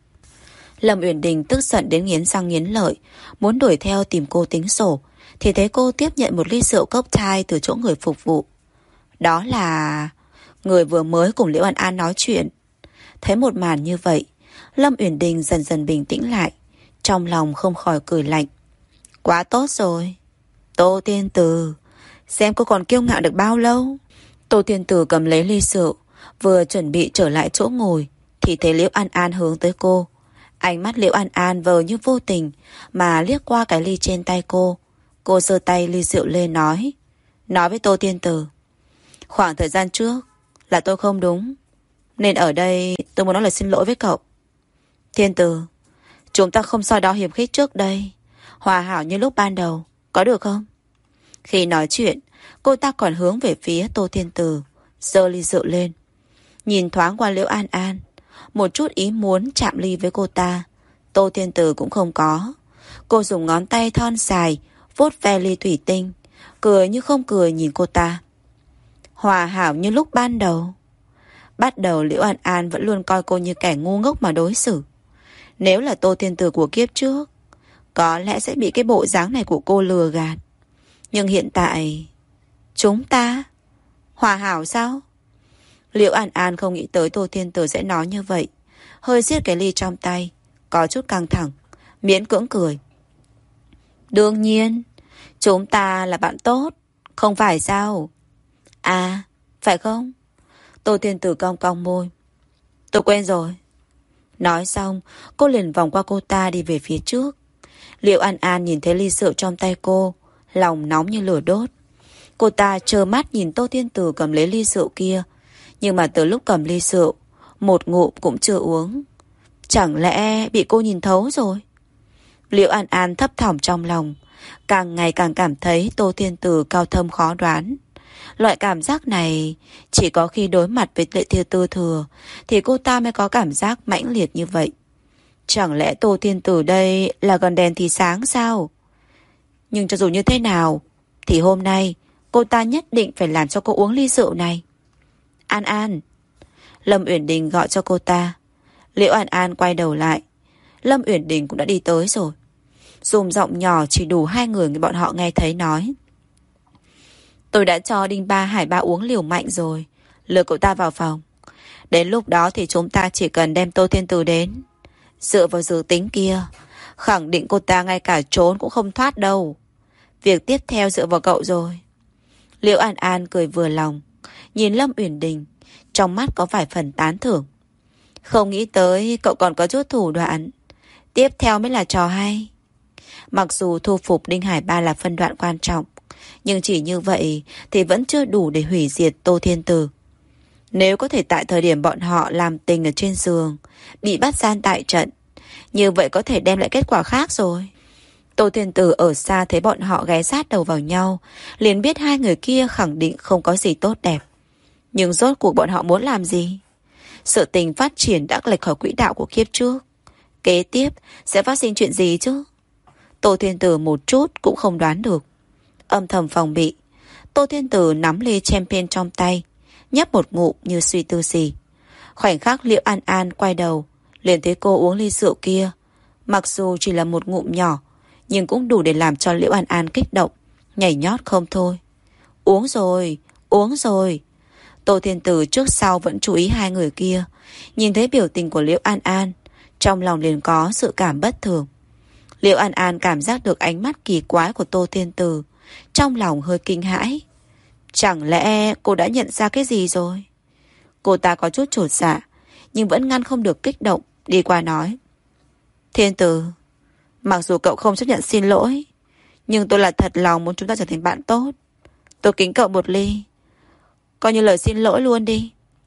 Speaker 1: Lâm Uyển Đình tức giận đến nghiến răng nghiến lợi, muốn đuổi theo tìm cô tính sổ, thì thấy cô tiếp nhận một ly rượu cocktail từ chỗ người phục vụ. Đó là người vừa mới cùng Liễu An An nói chuyện. Thấy một màn như vậy, Lâm Uyển Đình dần dần bình tĩnh lại, trong lòng không khỏi cười lạnh. Quá tốt rồi. Tô Thiên Từ, xem cô còn kiêu ngạo được bao lâu. Tô Thiên Từ cầm lấy ly rượu, vừa chuẩn bị trở lại chỗ ngồi thì thấy Liễu An An hướng tới cô. Ánh mắt Liễu An An vờ như vô tình mà liếc qua cái ly trên tay cô. Cô giơ tay ly rượu lên nói. Nói với Tô Thiên Từ, khoảng thời gian trước là tôi không đúng, nên ở đây tôi muốn nói lời xin lỗi với cậu. Thiên Từ, chúng ta không so đo hiểm khích trước đây, hòa hảo như lúc ban đầu, có được không? Khi nói chuyện, cô ta còn hướng về phía Tô Thiên Từ, giơ ly rượu lên. Nhìn thoáng qua Liễu An An, một chút ý muốn chạm ly với cô ta, Tô Thiên Từ cũng không có. Cô dùng ngón tay thon dài vuốt ve ly thủy tinh, cười như không cười nhìn cô ta. Hòa hảo như lúc ban đầu. Bắt đầu Liễu An An vẫn luôn coi cô như kẻ ngu ngốc mà đối xử. Nếu là Tô Thiên Từ của kiếp trước, có lẽ sẽ bị cái bộ dáng này của cô lừa gạt. Nhưng hiện tại, chúng ta hòa hảo sao? Liễu An An không nghĩ tới Tô Thiên Từ sẽ nói như vậy, hơi siết cái ly trong tay, có chút căng thẳng, miễn cưỡng cười. Đương nhiên, chúng ta là bạn tốt, không phải sao? À, phải không? Tô Thiên Từ cong cong môi. Tôi quên rồi. Nói xong, cô liền vòng qua cô ta đi về phía trước. Liễu An An nhìn thấy ly rượu trong tay cô, lòng nóng như lửa đốt. Cô ta trơ mắt nhìn Tô Thiên Từ cầm lấy ly rượu kia, nhưng mà từ lúc cầm ly rượu, một ngụm cũng chưa uống. Chẳng lẽ bị cô nhìn thấu rồi? Liễu An An thấp thỏm trong lòng, càng ngày càng cảm thấy Tô Thiên Từ cao thâm khó đoán. Loại cảm giác này chỉ có khi đối mặt với Lệ Thiên Tư Thừa thì cô ta mới có cảm giác mãnh liệt như vậy. Chẳng lẽ Tô Thiên Từ đây là gần đèn thì sáng sao? Nhưng cho dù như thế nào thì hôm nay cô ta nhất định phải làm cho cô uống ly rượu này. An An. Lâm Uyển Đình gọi cho cô ta. Liễu An An quay đầu lại. Lâm Uyển Đình cũng đã đi tới rồi. Dùng giọng nhỏ chỉ đủ hai người bọn họ nghe thấy nói. Tôi đã cho Đinh Ba Hải Ba uống liều mạnh rồi, lừa cậu ta vào phòng. Đến lúc đó thì chúng ta chỉ cần đem Tô Thiên Từ đến. Dựa vào dự tính kia, khẳng định cô ta ngay cả trốn cũng không thoát đâu. Việc tiếp theo dựa vào cậu rồi. Liễu An An cười vừa lòng, nhìn Lâm Uyển Đình, trong mắt có vài phần tán thưởng. Không nghĩ tới cậu còn có chút thủ đoạn. Tiếp theo mới là trò hay. Mặc dù thu phục Đinh Hải Ba là phân đoạn quan trọng, nhưng chỉ như vậy thì vẫn chưa đủ để hủy diệt Tô Thiên Từ. Nếu có thể tại thời điểm bọn họ làm tình ở trên giường bị bắt gian tại trận, như vậy có thể đem lại kết quả khác rồi. Tô Thiên Từ ở xa thấy bọn họ ghé sát đầu vào nhau, liền biết hai người kia khẳng định không có gì tốt đẹp. Nhưng rốt cuộc bọn họ muốn làm gì? Sự tình phát triển đã lệch khỏi quỹ đạo của kiếp trước. Kế tiếp sẽ phát sinh chuyện gì chứ? Tô Thiên Từ một chút cũng không đoán được. Âm thầm phòng bị, Tô Thiên Từ nắm ly champagne trong tay, nhấp một ngụm như suy tư gì. Khoảnh khắc Liễu An An quay đầu, liền thấy cô uống ly rượu kia, Mặc dù chỉ là một ngụm nhỏ, nhưng cũng đủ để làm cho Liễu An An kích động, nhảy nhót không thôi. Uống rồi, uống rồi. Tô Thiên Tử trước sau vẫn chú ý hai người kia. Nhìn thấy biểu tình của Liễu An An, trong lòng liền có sự cảm bất thường. Liễu An An cảm giác được ánh mắt kỳ quái của Tô Thiên Tử, trong lòng hơi kinh hãi. Chẳng lẽ cô đã nhận ra cái gì rồi? Cô ta có chút chột dạ, nhưng vẫn ngăn không được kích động, đi qua nói. Thiên Tử, mặc dù cậu không chấp nhận xin lỗi, nhưng tôi là thật lòng muốn chúng ta trở thành bạn tốt. Tôi kính cậu một ly, coi như lời xin lỗi luôn đi.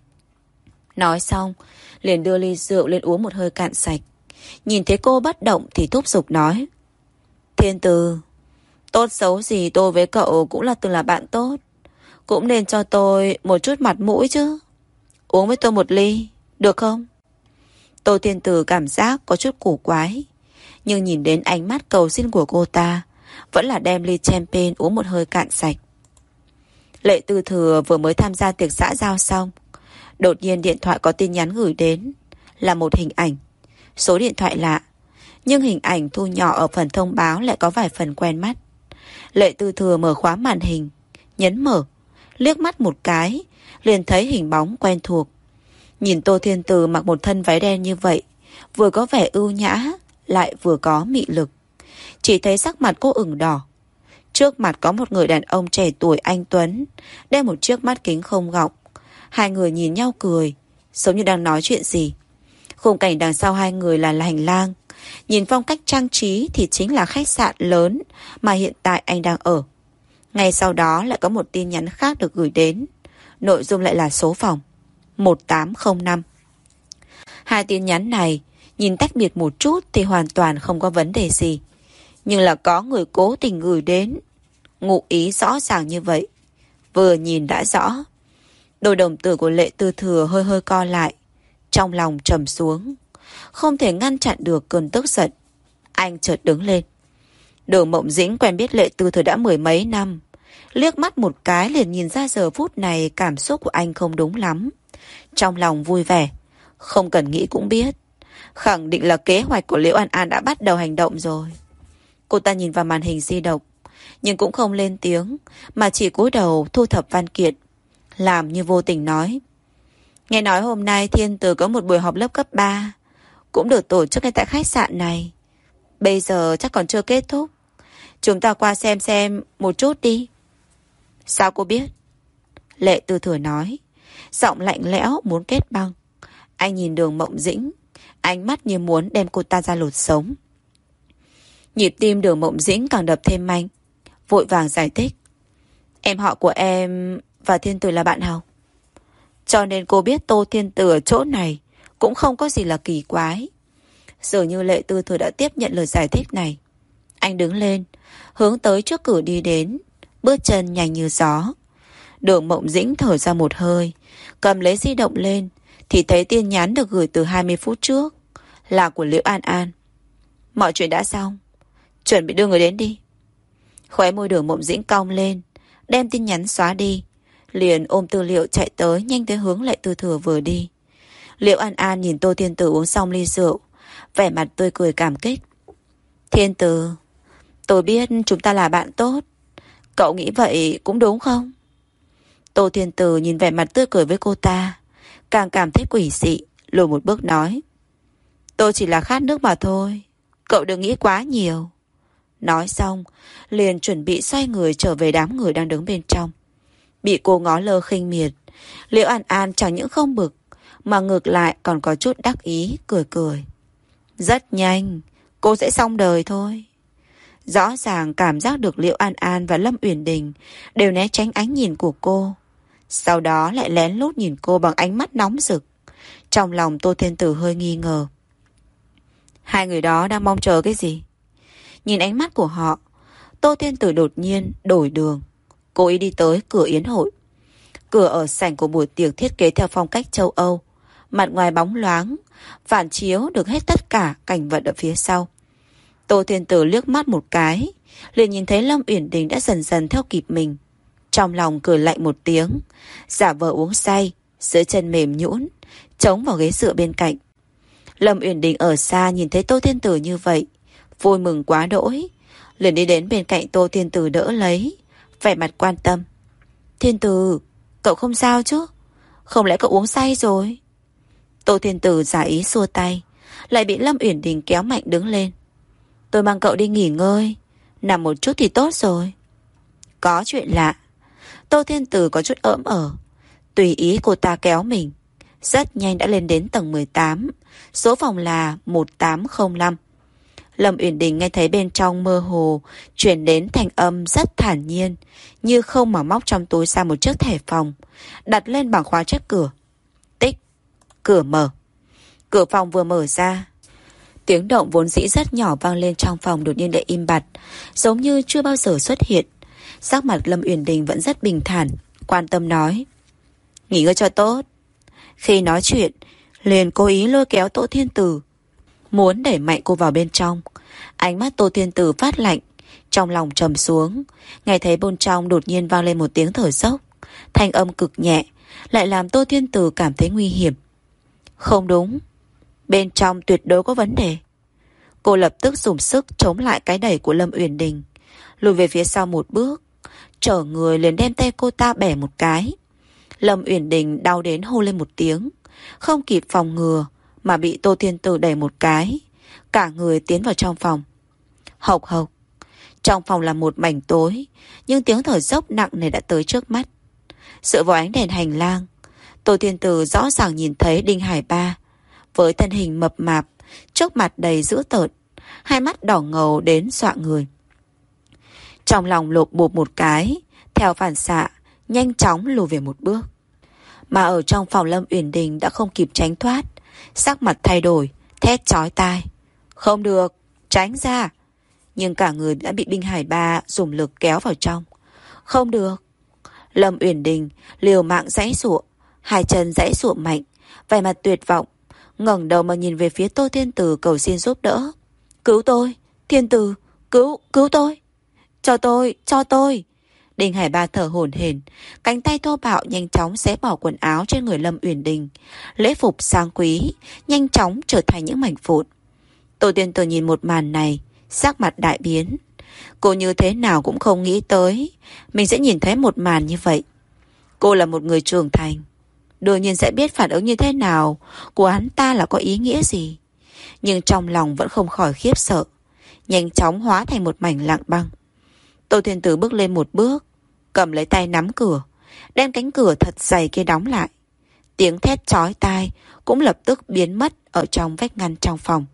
Speaker 1: Nói xong, liền đưa ly rượu lên uống một hơi cạn sạch. Nhìn thấy cô bất động thì thúc giục nói. Thiên Tử, tốt xấu gì tôi với cậu cũng là từng là bạn tốt, cũng nên cho tôi một chút mặt mũi chứ. Uống với tôi một ly, được không? Tô Thiên Tử cảm giác có chút cổ quái, nhưng nhìn đến ánh mắt cầu xin của cô ta, vẫn là đem ly champagne uống một hơi cạn sạch. Lệ Tư Thừa vừa mới tham gia tiệc xã giao xong, đột nhiên điện thoại có tin nhắn gửi đến, là một hình ảnh. Số điện thoại lạ, nhưng hình ảnh thu nhỏ ở phần thông báo lại có vài phần quen mắt. Lệ Tư Thừa mở khóa màn hình, nhấn mở, liếc mắt một cái, liền thấy hình bóng quen thuộc. Nhìn Tô Thiên Tử mặc một thân váy đen như vậy, vừa có vẻ ưu nhã, lại vừa có mị lực. Chỉ thấy sắc mặt cô ửng đỏ. Trước mặt có một người đàn ông trẻ tuổi anh tuấn, đeo một chiếc mắt kính không gọng. Hai người nhìn nhau cười, giống như đang nói chuyện gì. Khung cảnh đằng sau hai người là hành lang. Nhìn phong cách trang trí thì chính là khách sạn lớn mà hiện tại anh đang ở. Ngay sau đó lại có một tin nhắn khác được gửi đến. Nội dung lại là số phòng một tám không năm. Hai tin nhắn này nhìn tách biệt một chút thì hoàn toàn không có vấn đề gì. Nhưng là có người cố tình gửi đến, ngụ ý rõ ràng như vậy, vừa nhìn đã rõ. Đôi đồng tử của Lệ Tư Thừa hơi hơi co lại, trong lòng trầm xuống, không thể ngăn chặn được cơn tức giận. Anh chợt đứng lên. Đường Mộng Dĩnh quen biết Lệ Tư Thừa đã mười mấy năm, liếc mắt một cái liền nhìn ra giờ phút này cảm xúc của anh không đúng lắm. Trong lòng vui vẻ, không cần nghĩ cũng biết, khẳng định là kế hoạch của Liễu An An đã bắt đầu hành động rồi. Cô ta nhìn vào màn hình di động, nhưng cũng không lên tiếng, mà chỉ cúi đầu thu thập văn kiện, làm như vô tình nói. Nghe nói hôm nay Thiên Tử có một buổi họp lớp cấp ba, cũng được tổ chức ngay tại khách sạn này. Bây giờ chắc còn chưa kết thúc, chúng ta qua xem xem một chút đi. Sao cô biết? Lệ Tư Thừa nói, giọng lạnh lẽo muốn kết băng. Anh nhìn Đường Mộng Dĩnh, ánh mắt như muốn đem cô ta ra lột sống. Nhịp tim Đường Mộng Dĩnh càng đập thêm mạnh, vội vàng giải thích. Em họ của em và Thiên Tử là bạn học, cho nên cô biết Tô Thiên Tử ở chỗ này cũng không có gì là kỳ quái. Dường như Lệ Tư Thừa đã tiếp nhận lời giải thích này. Anh đứng lên, hướng tới trước cửa đi đến, bước chân nhanh như gió. Đường Mộng Dĩnh thở ra một hơi, cầm lấy di động lên, thì thấy tin nhắn được gửi từ hai mươi phút trước, là của Liễu An An. Mọi chuyện đã xong, chuẩn bị đưa người đến đi. Khóe môi Đường Mộng Dĩnh cong lên, đem tin nhắn xóa đi, liền ôm tư liệu chạy tới, nhanh tới hướng Lệ Tư Thừa vừa đi. Liễu An An nhìn Tô Thiên Tử uống xong ly rượu, vẻ mặt tươi cười cảm kích. Thiên Tử, tôi biết chúng ta là bạn tốt, cậu nghĩ vậy cũng đúng không? Tô Thiên Tử nhìn vẻ mặt tươi cười với cô ta, càng cảm thấy quỷ dị, lùi một bước nói. Tôi chỉ là khát nước mà thôi, cậu đừng nghĩ quá nhiều. Nói xong, liền chuẩn bị xoay người trở về đám người đang đứng bên trong. Bị cô ngó lơ khinh miệt, Liễu An An chẳng những không bực, mà ngược lại còn có chút đắc ý, cười cười. Rất nhanh, cô sẽ xong đời thôi. Rõ ràng cảm giác được Liễu An An và Lâm Uyển Đình đều né tránh ánh nhìn của cô, sau đó lại lén lút nhìn cô bằng ánh mắt nóng rực. Trong lòng Tô Thiên Tử hơi nghi ngờ. Hai người đó đang mong chờ cái gì? Nhìn ánh mắt của họ, Tô Thiên Tử đột nhiên đổi đường, cố ý đi tới cửa yến hội. Cửa ở sảnh của buổi tiệc thiết kế theo phong cách châu Âu, mặt ngoài bóng loáng, phản chiếu được hết tất cả cảnh vật ở phía sau. Tô Thiên Tử liếc mắt một cái, liền nhìn thấy Lâm Uyển Đình đã dần dần theo kịp mình. Trong lòng cười lạnh một tiếng, giả vờ uống say, dưới chân mềm nhũn, chống vào ghế dựa bên cạnh. Lâm Uyển Đình ở xa nhìn thấy Tô Thiên Tử như vậy, vui mừng quá đỗi, liền đi đến bên cạnh Tô Thiên Tử đỡ lấy, vẻ mặt quan tâm. Thiên Tử, cậu không sao chứ? Không lẽ cậu uống say rồi? Tô Thiên Tử giả ý xua tay, lại bị Lâm Uyển Đình kéo mạnh đứng lên. Tôi mang cậu đi nghỉ ngơi, nằm một chút thì tốt rồi. Có chuyện lạ. Tô Thiên Tử có chút ỡm ở, tùy ý cô ta kéo mình. Rất nhanh đã lên đến tầng mười tám, số phòng là một tám không năm. Lâm Uyển Đình nghe thấy bên trong mơ hồ chuyển đến thanh âm rất thản nhiên, như không mà móc trong túi ra một chiếc thẻ phòng, đặt lên bảng khóa trước cửa. Tích, cửa mở. Cửa phòng vừa mở ra, tiếng động vốn dĩ rất nhỏ vang lên trong phòng đột nhiên lại im bặt, giống như chưa bao giờ xuất hiện. Sắc mặt Lâm Uyển Đình vẫn rất bình thản, quan tâm nói: nghỉ ngơi cho tốt. Khi nói chuyện, liền cố ý lôi kéo Tô Thiên Tử, muốn đẩy mạnh cô vào bên trong. Ánh mắt Tô Thiên Tử phát lạnh, trong lòng trầm xuống, nghe thấy bên trong đột nhiên vang lên một tiếng thở dốc, thanh âm cực nhẹ, lại làm Tô Thiên Tử cảm thấy nguy hiểm. Không đúng, bên trong tuyệt đối có vấn đề. Cô lập tức dùng sức chống lại cái đẩy của Lâm Uyển Đình, lùi về phía sau một bước, trở người liền đem tay cô ta bẻ một cái. Lâm Uyển Đình đau đến hô lên một tiếng, không kịp phòng ngừa mà bị Tô Thiên Tử đẩy một cái, cả người tiến vào trong phòng. Hộc hộc. Trong phòng là một mảnh tối, nhưng tiếng thở dốc nặng này đã tới trước mắt. Dựa vào ánh đèn hành lang, Tô Thiên Tử rõ ràng nhìn thấy Đinh Hải Ba với thân hình mập mạp, trước mặt đầy dữ tợn, hai mắt đỏ ngầu đến dọa người. Trong lòng lột bột một cái, theo phản xạ nhanh chóng lùi về một bước. Mà ở trong phòng Lâm Uyển Đình đã không kịp tránh thoát, sắc mặt thay đổi, thét chói tai: không được, tránh ra. Nhưng cả người đã bị Đinh Hải Ba dùng lực kéo vào trong. Không được. Lâm Uyển Đình liều mạng giãy giụa, hai chân giãy giụa mạnh, vẻ mặt tuyệt vọng, ngẩng đầu mà nhìn về phía Tô Thiên Tử cầu xin giúp đỡ. Cứu tôi, Thiên Tử, cứu, cứu tôi. Cho tôi, cho tôi. Đinh Hải Ba thở hổn hển, cánh tay thô bạo nhanh chóng xé bỏ quần áo trên người Lâm Uyển Đình. Lễ phục sang quý nhanh chóng trở thành những mảnh vụn. Tô Thiên Tử nhìn một màn này, sắc mặt đại biến. Cô như thế nào cũng không nghĩ tới mình sẽ nhìn thấy một màn như vậy. Cô là một người trưởng thành, đương nhiên sẽ biết phản ứng như thế nào của hắn ta là có ý nghĩa gì. Nhưng trong lòng vẫn không khỏi khiếp sợ, nhanh chóng hóa thành một mảnh lặng băng. Tô Thiên Tử bước lên một bước, cầm lấy tay nắm cửa, đem cánh cửa thật dày kia đóng lại. Tiếng thét chói tai cũng lập tức biến mất ở trong vách ngăn trong phòng.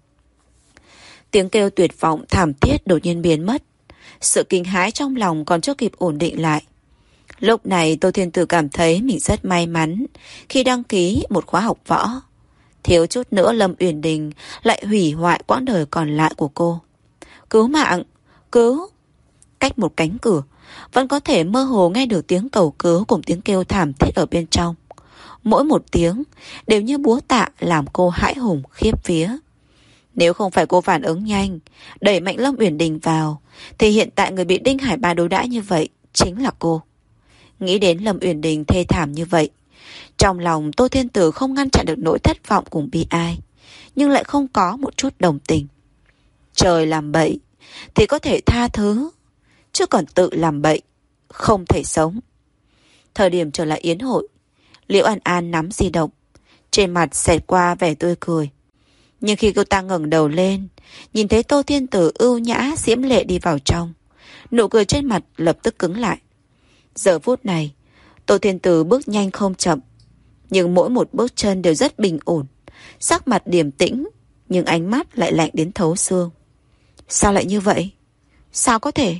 Speaker 1: Tiếng kêu tuyệt vọng thảm thiết đột nhiên biến mất. Sự kinh hãi trong lòng còn chưa kịp ổn định lại. Lúc này Tô Thiên Tử cảm thấy mình rất may mắn khi đăng ký một khóa học võ. Thiếu chút nữa Lâm Uyển Đình lại hủy hoại quãng đời còn lại của cô. Cứu mạng, cứu. Cách một cánh cửa, vẫn có thể mơ hồ nghe được tiếng cầu cứu cùng tiếng kêu thảm thiết ở bên trong. Mỗi một tiếng đều như búa tạ làm cô hãi hùng khiếp vía. Nếu không phải cô phản ứng nhanh, đẩy mạnh Lâm Uyển Đình vào, thì hiện tại người bị Đinh Hải Ba đối đãi như vậy chính là cô. Nghĩ đến Lâm Uyển Đình thê thảm như vậy, trong lòng Tô Thiên Tử không ngăn chặn được nỗi thất vọng cùng bi ai, nhưng lại không có một chút đồng tình. Trời làm bậy thì có thể tha thứ, chứ còn tự làm bậy không thể sống. Thời điểm trở lại yến hội, Liễu An An nắm di động, trên mặt xẹt qua vẻ tươi cười. Nhưng khi cô ta ngẩng đầu lên, nhìn thấy Tô Thiên Tử ưu nhã diễm lệ đi vào trong, nụ cười trên mặt lập tức cứng lại. Giờ phút này, Tô Thiên Tử bước nhanh không chậm, nhưng mỗi một bước chân đều rất bình ổn, sắc mặt điềm tĩnh, nhưng ánh mắt lại lạnh đến thấu xương. Sao lại như vậy? Sao có thể?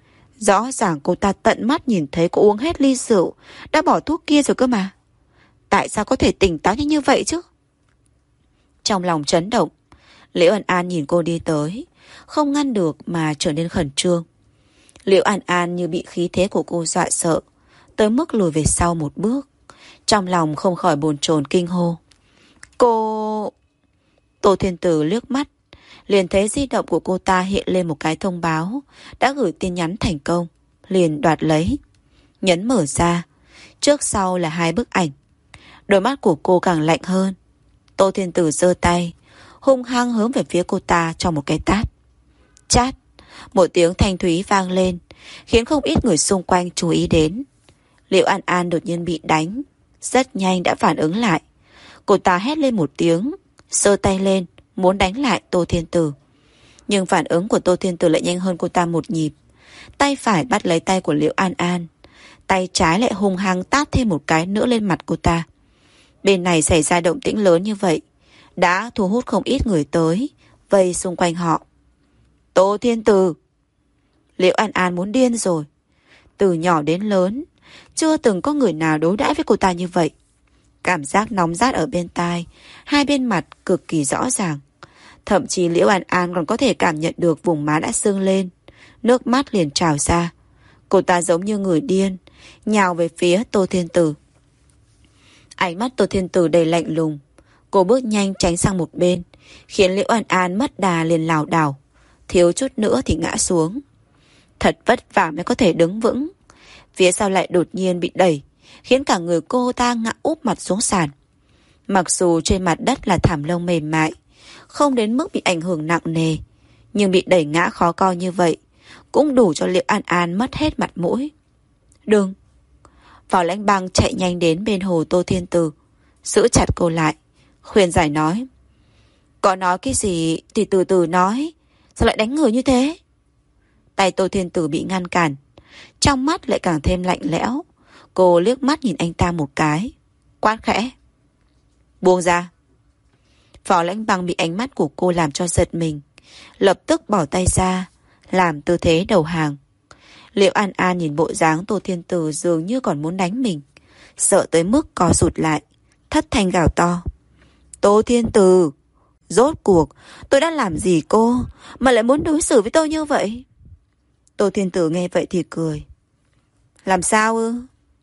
Speaker 1: Rõ ràng cô ta tận mắt nhìn thấy cô uống hết ly rượu, đã bỏ thuốc kia rồi cơ mà. Tại sao có thể tỉnh táo như như vậy chứ? Trong lòng chấn động, Liễu An An nhìn cô đi tới, không ngăn được mà trở nên khẩn trương. Liễu An An như bị khí thế của cô dọa sợ, tới mức lùi về sau một bước. Trong lòng không khỏi bồn chồn kinh hô. Cô... Tô Thiên Tử liếc mắt, liền thấy di động của cô ta hiện lên một cái thông báo đã gửi tin nhắn thành công, liền đoạt lấy, nhấn mở ra. Trước sau là hai bức ảnh. Đôi mắt của cô càng lạnh hơn. Tô Thiên Tử giơ tay, hung hăng hướng về phía cô ta cho một cái tát. Chát, một tiếng thanh thúy vang lên, khiến không ít người xung quanh chú ý đến. Liễu An An đột nhiên bị đánh, rất nhanh đã phản ứng lại. Cô ta hét lên một tiếng, giơ tay lên, muốn đánh lại Tô Thiên Tử. Nhưng phản ứng của Tô Thiên Tử lại nhanh hơn cô ta một nhịp. Tay phải bắt lấy tay của Liễu An An, tay trái lại hung hăng tát thêm một cái nữa lên mặt cô ta. Bên này xảy ra động tĩnh lớn như vậy, đã thu hút không ít người tới, vây xung quanh họ. Tô Thiên Tử! Liễu An An muốn điên rồi. Từ nhỏ đến lớn, chưa từng có người nào đối đãi với cô ta như vậy. Cảm giác nóng rát ở bên tai, hai bên mặt cực kỳ rõ ràng. Thậm chí Liễu An An còn có thể cảm nhận được vùng má đã sưng lên. Nước mắt liền trào ra. Cô ta giống như người điên, nhào về phía Tô Thiên Tử. Ánh mắt Tô Thiên Tử đầy lạnh lùng. Cô bước nhanh tránh sang một bên, khiến Liễu An An mất đà liền lảo đảo, thiếu chút nữa thì ngã xuống. Thật vất vả mới có thể đứng vững. Phía sau lại đột nhiên bị đẩy, khiến cả người cô ta ngã úp mặt xuống sàn. Mặc dù trên mặt đất là thảm lông mềm mại, không đến mức bị ảnh hưởng nặng nề, nhưng bị đẩy ngã khó coi như vậy cũng đủ cho Liễu An An mất hết mặt mũi. Đừng! Võ Lãnh Băng chạy nhanh đến bên hồ Tô Thiên Tử, giữ chặt cô lại, khuyên giải nói. Có nói cái gì thì từ từ nói, sao lại đánh người như thế? Tay Tô Thiên Tử bị ngăn cản, trong mắt lại càng thêm lạnh lẽo. Cô liếc mắt nhìn anh ta một cái, quát khẽ. Buông ra! Võ Lãnh Băng bị ánh mắt của cô làm cho giật mình, lập tức bỏ tay ra, làm tư thế đầu hàng. Liễu An An nhìn bộ dáng Tô Thiên Tử dường như còn muốn đánh mình, sợ tới mức co rụt lại, thất thanh gào to. Tô Thiên Tử! Rốt cuộc tôi đã làm gì cô mà lại muốn đối xử với tôi như vậy? Tô Thiên Tử nghe vậy thì cười. Làm sao ư?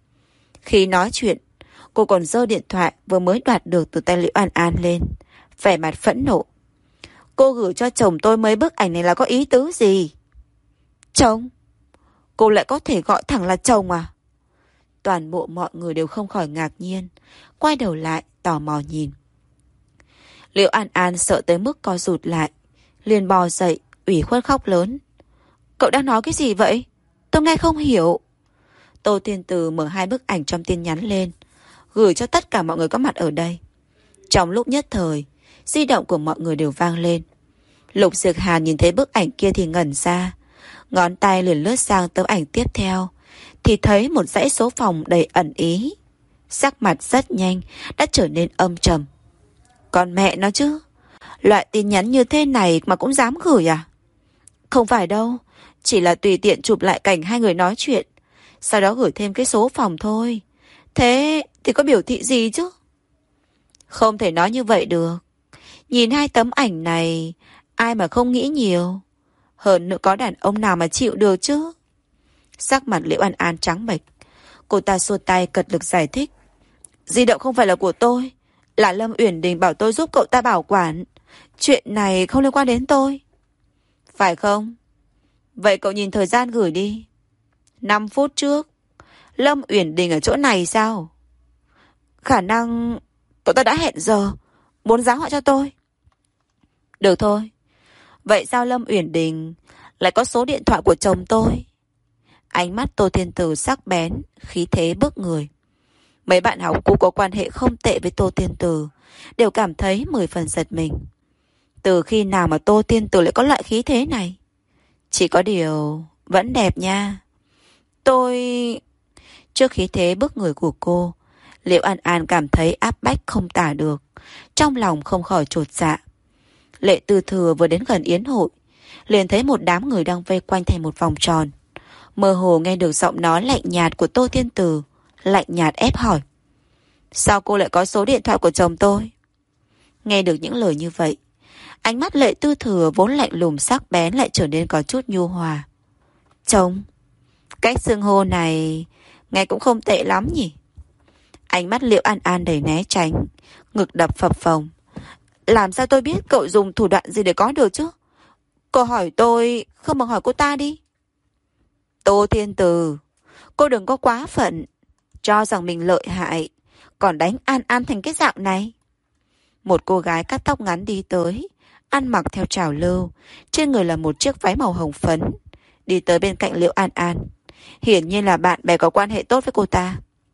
Speaker 1: Khi nói chuyện, cô còn giơ điện thoại vừa mới đoạt được từ tay Liễu An An lên, vẻ mặt phẫn nộ. Cô gửi cho chồng tôi mấy bức ảnh này là có ý tứ gì? Chồng? Cô lại có thể gọi thẳng là chồng à? Toàn bộ mọi người đều không khỏi ngạc nhiên, quay đầu lại tò mò nhìn. Liễu An An sợ tới mức co rụt lại, liền bò dậy, ủy khuất khóc lớn. Cậu đang nói cái gì vậy? Tôi nghe không hiểu. Tô Thiên Tử mở hai bức ảnh trong tin nhắn lên, gửi cho tất cả mọi người có mặt ở đây. Trong lúc nhất thời, di động của mọi người đều vang lên. Lục Diệc Hàn nhìn thấy bức ảnh kia thì ngẩn ra, ngón tay liền lướt sang tấm ảnh tiếp theo, thì thấy một dãy số phòng đầy ẩn ý. Sắc mặt rất nhanh đã trở nên âm trầm. Con mẹ nó chứ, loại tin nhắn như thế này mà cũng dám gửi à? Không phải đâu, chỉ là tùy tiện chụp lại cảnh hai người nói chuyện, sau đó gửi thêm cái số phòng thôi. Thế thì có biểu thị gì chứ? Không thể nói như vậy được. Nhìn hai tấm ảnh này, ai mà không nghĩ nhiều. Hơn nữa có đàn ông nào mà chịu được chứ? Sắc mặt Liễu An An trắng bệch. Cô ta xua tay cật lực giải thích. Di động không phải là của tôi, là Lâm Uyển Đình bảo tôi giúp cậu ta bảo quản. Chuyện này không liên quan đến tôi. Phải không? Vậy cậu nhìn thời gian gửi đi. năm phút trước. Lâm Uyển Đình ở chỗ này sao? Khả năng cậu ta đã hẹn giờ, muốn giáng họa cho tôi. Được thôi. Vậy sao Lâm Uyển Đình lại có số điện thoại của chồng tôi? Ánh mắt Tô Thiên Tử sắc bén, khí thế bức người. Mấy bạn học cũ có quan hệ không tệ với Tô Thiên Tử đều cảm thấy mười phần giật mình. Từ khi nào mà Tô Thiên Tử lại có loại khí thế này? Chỉ có điều vẫn đẹp nha. Tôi... Trước khí thế bức người của cô, Liễu An An cảm thấy áp bách không tả được, trong lòng không khỏi chột dạ. Lệ Tư Thừa vừa đến gần yến hội, liền thấy một đám người đang vây quanh thành một vòng tròn. Mơ hồ nghe được giọng nói lạnh nhạt của Tô Thiên Tử, lạnh nhạt ép hỏi. Sao cô lại có số điện thoại của chồng tôi? Nghe được những lời như vậy, ánh mắt Lệ Tư Thừa vốn lạnh lùng sắc bén lại trở nên có chút nhu hòa. Chồng? Cách xưng hô này nghe cũng không tệ lắm nhỉ? Ánh mắt Liễu An An đầy né tránh, ngực đập phập phồng. Làm sao tôi biết cậu dùng thủ đoạn gì để có được chứ? Cô hỏi tôi, không bằng hỏi cô ta đi. Tô Thiên Tử, cô đừng có quá phận, cho rằng mình lợi hại, còn đánh An An thành cái dạng này. Một cô gái cắt tóc ngắn đi tới, ăn mặc theo trào lưu, trên người là một chiếc váy màu hồng phấn, đi tới bên cạnh Liễu An An. Hiển nhiên là bạn bè có quan hệ tốt với cô ta.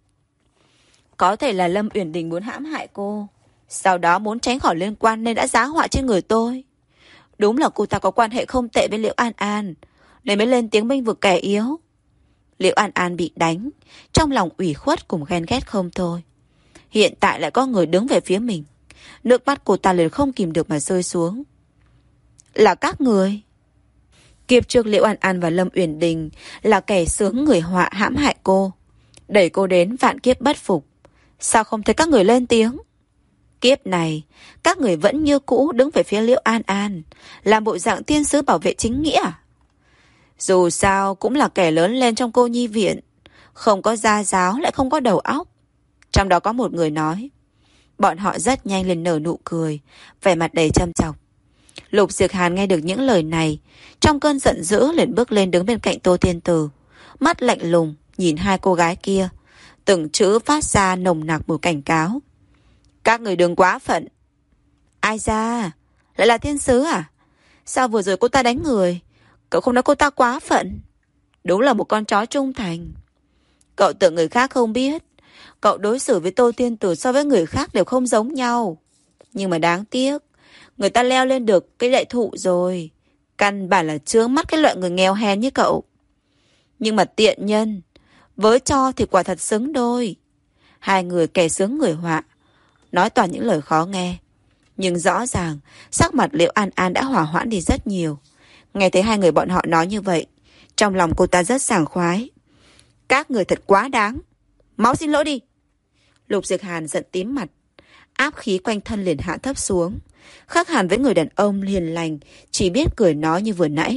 Speaker 1: Có thể là Lâm Uyển Đình muốn hãm hại cô, sau đó muốn tránh khỏi liên quan nên đã giá họa trên người tôi. Đúng là cô ta có quan hệ không tệ với Liễu An An, nên mới lên tiếng bênh vực kẻ yếu. Liễu An An bị đánh, trong lòng ủy khuất cùng ghen ghét không thôi. Hiện tại lại có người đứng về phía mình, nước mắt cô ta liền không kìm được mà rơi xuống. Là các người. Kiếp trước Liễu An An và Lâm Uyển Đình là kẻ sướng người họa hãm hại cô, đẩy cô đến vạn kiếp bất phục. Sao không thấy các người lên tiếng? Kiếp này, các người vẫn như cũ đứng về phía Liễu An An, làm bộ dạng tiên sứ bảo vệ chính nghĩa. Dù sao cũng là kẻ lớn lên trong cô nhi viện, không có gia giáo lại không có đầu óc. Trong đó có một người nói. Bọn họ rất nhanh lên nở nụ cười, vẻ mặt đầy châm chọc. Lục Diệc Hàn nghe được những lời này, trong cơn giận dữ liền bước lên đứng bên cạnh Tô Thiên Tử, mắt lạnh lùng nhìn hai cô gái kia, từng chữ phát ra nồng nặc mùi cảnh cáo. Các người đừng quá phận. Ai da, lại là thiên sứ à? Sao vừa rồi cô ta đánh người, cậu không nói cô ta quá phận? Đúng là một con chó trung thành. Cậu tưởng người khác không biết, cậu đối xử với Tô Thiên Tử so với người khác đều không giống nhau. Nhưng mà đáng tiếc, người ta leo lên được cái đại thụ rồi, căn bản là chướng mắt cái loại người nghèo hèn như cậu. Nhưng mà tiện nhân, với cho thì quả thật xứng đôi. Hai người kẻ sướng người họa, nói toàn những lời khó nghe. Nhưng rõ ràng, sắc mặt Liễu An An đã hỏa hoãn đi rất nhiều. Nghe thấy hai người bọn họ nói như vậy, trong lòng cô ta rất sảng khoái. Các người thật quá đáng. Máu xin lỗi đi. Lục Diệc Hàn giận tím mặt, áp khí quanh thân liền hạ thấp xuống. Khác hẳn với người đàn ông hiền lành, chỉ biết cười nói như vừa nãy.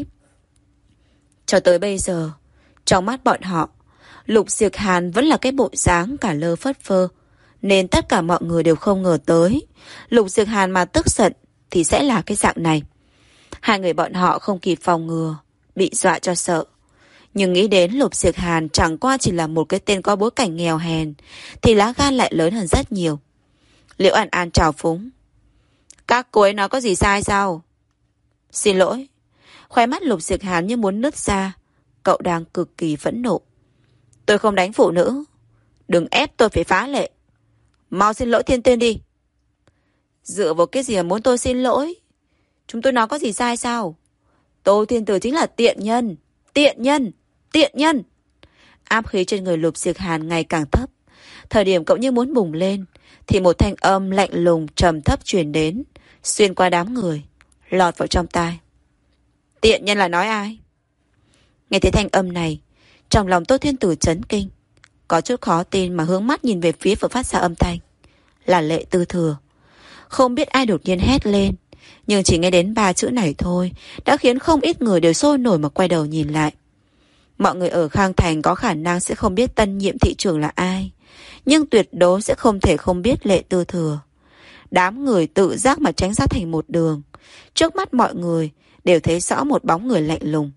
Speaker 1: Cho tới bây giờ, trong mắt bọn họ, Lục Diệc Hàn vẫn là cái bộ dáng cả lơ phất phơ, nên tất cả mọi người đều không ngờ tới Lục Diệc Hàn mà tức giận thì sẽ là cái dạng này. Hai người bọn họ không kịp phòng ngừa, bị dọa cho sợ. Nhưng nghĩ đến Lục Diệc Hàn chẳng qua chỉ là một cái tên có bối cảnh nghèo hèn, thì lá gan lại lớn hơn rất nhiều. Liễu An An trào phúng. Các cô ấy nói có gì sai sao? Xin lỗi. Khóe mắt Lục Diệc Hàn như muốn nứt ra. Cậu đang cực kỳ phẫn nộ. Tôi không đánh phụ nữ, đừng ép tôi phải phá lệ. Mau xin lỗi Thiên Tiên đi. Dựa vào cái gì mà muốn tôi xin lỗi? Chúng tôi nói có gì sai sao? Tô Thiên Tử chính là tiện nhân. Tiện nhân. Tiện nhân. Áp khí trên người Lục Diệc Hàn ngày càng thấp. Thời điểm cậu như muốn bùng lên, thì một thanh âm lạnh lùng trầm thấp truyền đến, xuyên qua đám người, lọt vào trong tai. Tiện nhân là nói ai? Nghe thấy thanh âm này, trong lòng Tô Thiên Tử chấn kinh, có chút khó tin mà hướng mắt nhìn về phía vừa phát ra âm thanh. Là Lệ Tư Thừa. Không biết ai đột nhiên hét lên, nhưng chỉ nghe đến ba chữ này thôi đã khiến không ít người đều sôi nổi mà quay đầu nhìn lại. Mọi người ở Khang Thành có khả năng sẽ không biết tân nhiệm thị trưởng là ai, nhưng tuyệt đối sẽ không thể không biết Lệ Tư Thừa. Đám người tự giác mà tránh ra thành một đường. Trước mắt mọi người đều thấy rõ một bóng người lạnh lùng.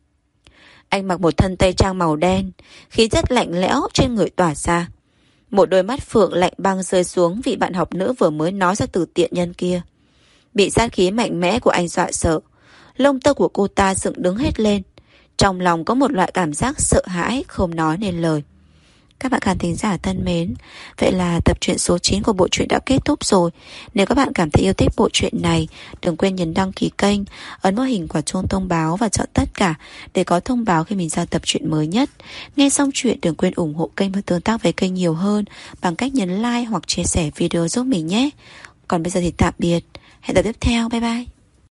Speaker 1: Anh mặc một thân tây trang màu đen, khí chất lạnh lẽo trên người tỏa ra. Một đôi mắt phượng lạnh băng rơi xuống vị bạn học nữ vừa mới nói ra từ tiện nhân kia. Bị sát khí mạnh mẽ của anh dọa sợ, lông tơ của cô ta dựng đứng hết lên. Trong lòng có một loại cảm giác sợ hãi không nói nên lời. Các bạn khán thính giả thân mến, vậy là tập truyện số chín của bộ truyện đã kết thúc rồi. Nếu các bạn cảm thấy yêu thích bộ truyện này, đừng quên nhấn đăng ký kênh, ấn vào hình quả chuông thông báo và chọn tất cả để có thông báo khi mình ra tập truyện mới nhất. Nghe xong chuyện đừng quên ủng hộ kênh và tương tác với kênh nhiều hơn bằng cách nhấn like hoặc chia sẻ video giúp mình nhé. Còn bây giờ thì tạm biệt, hẹn tập tiếp theo, bye bye.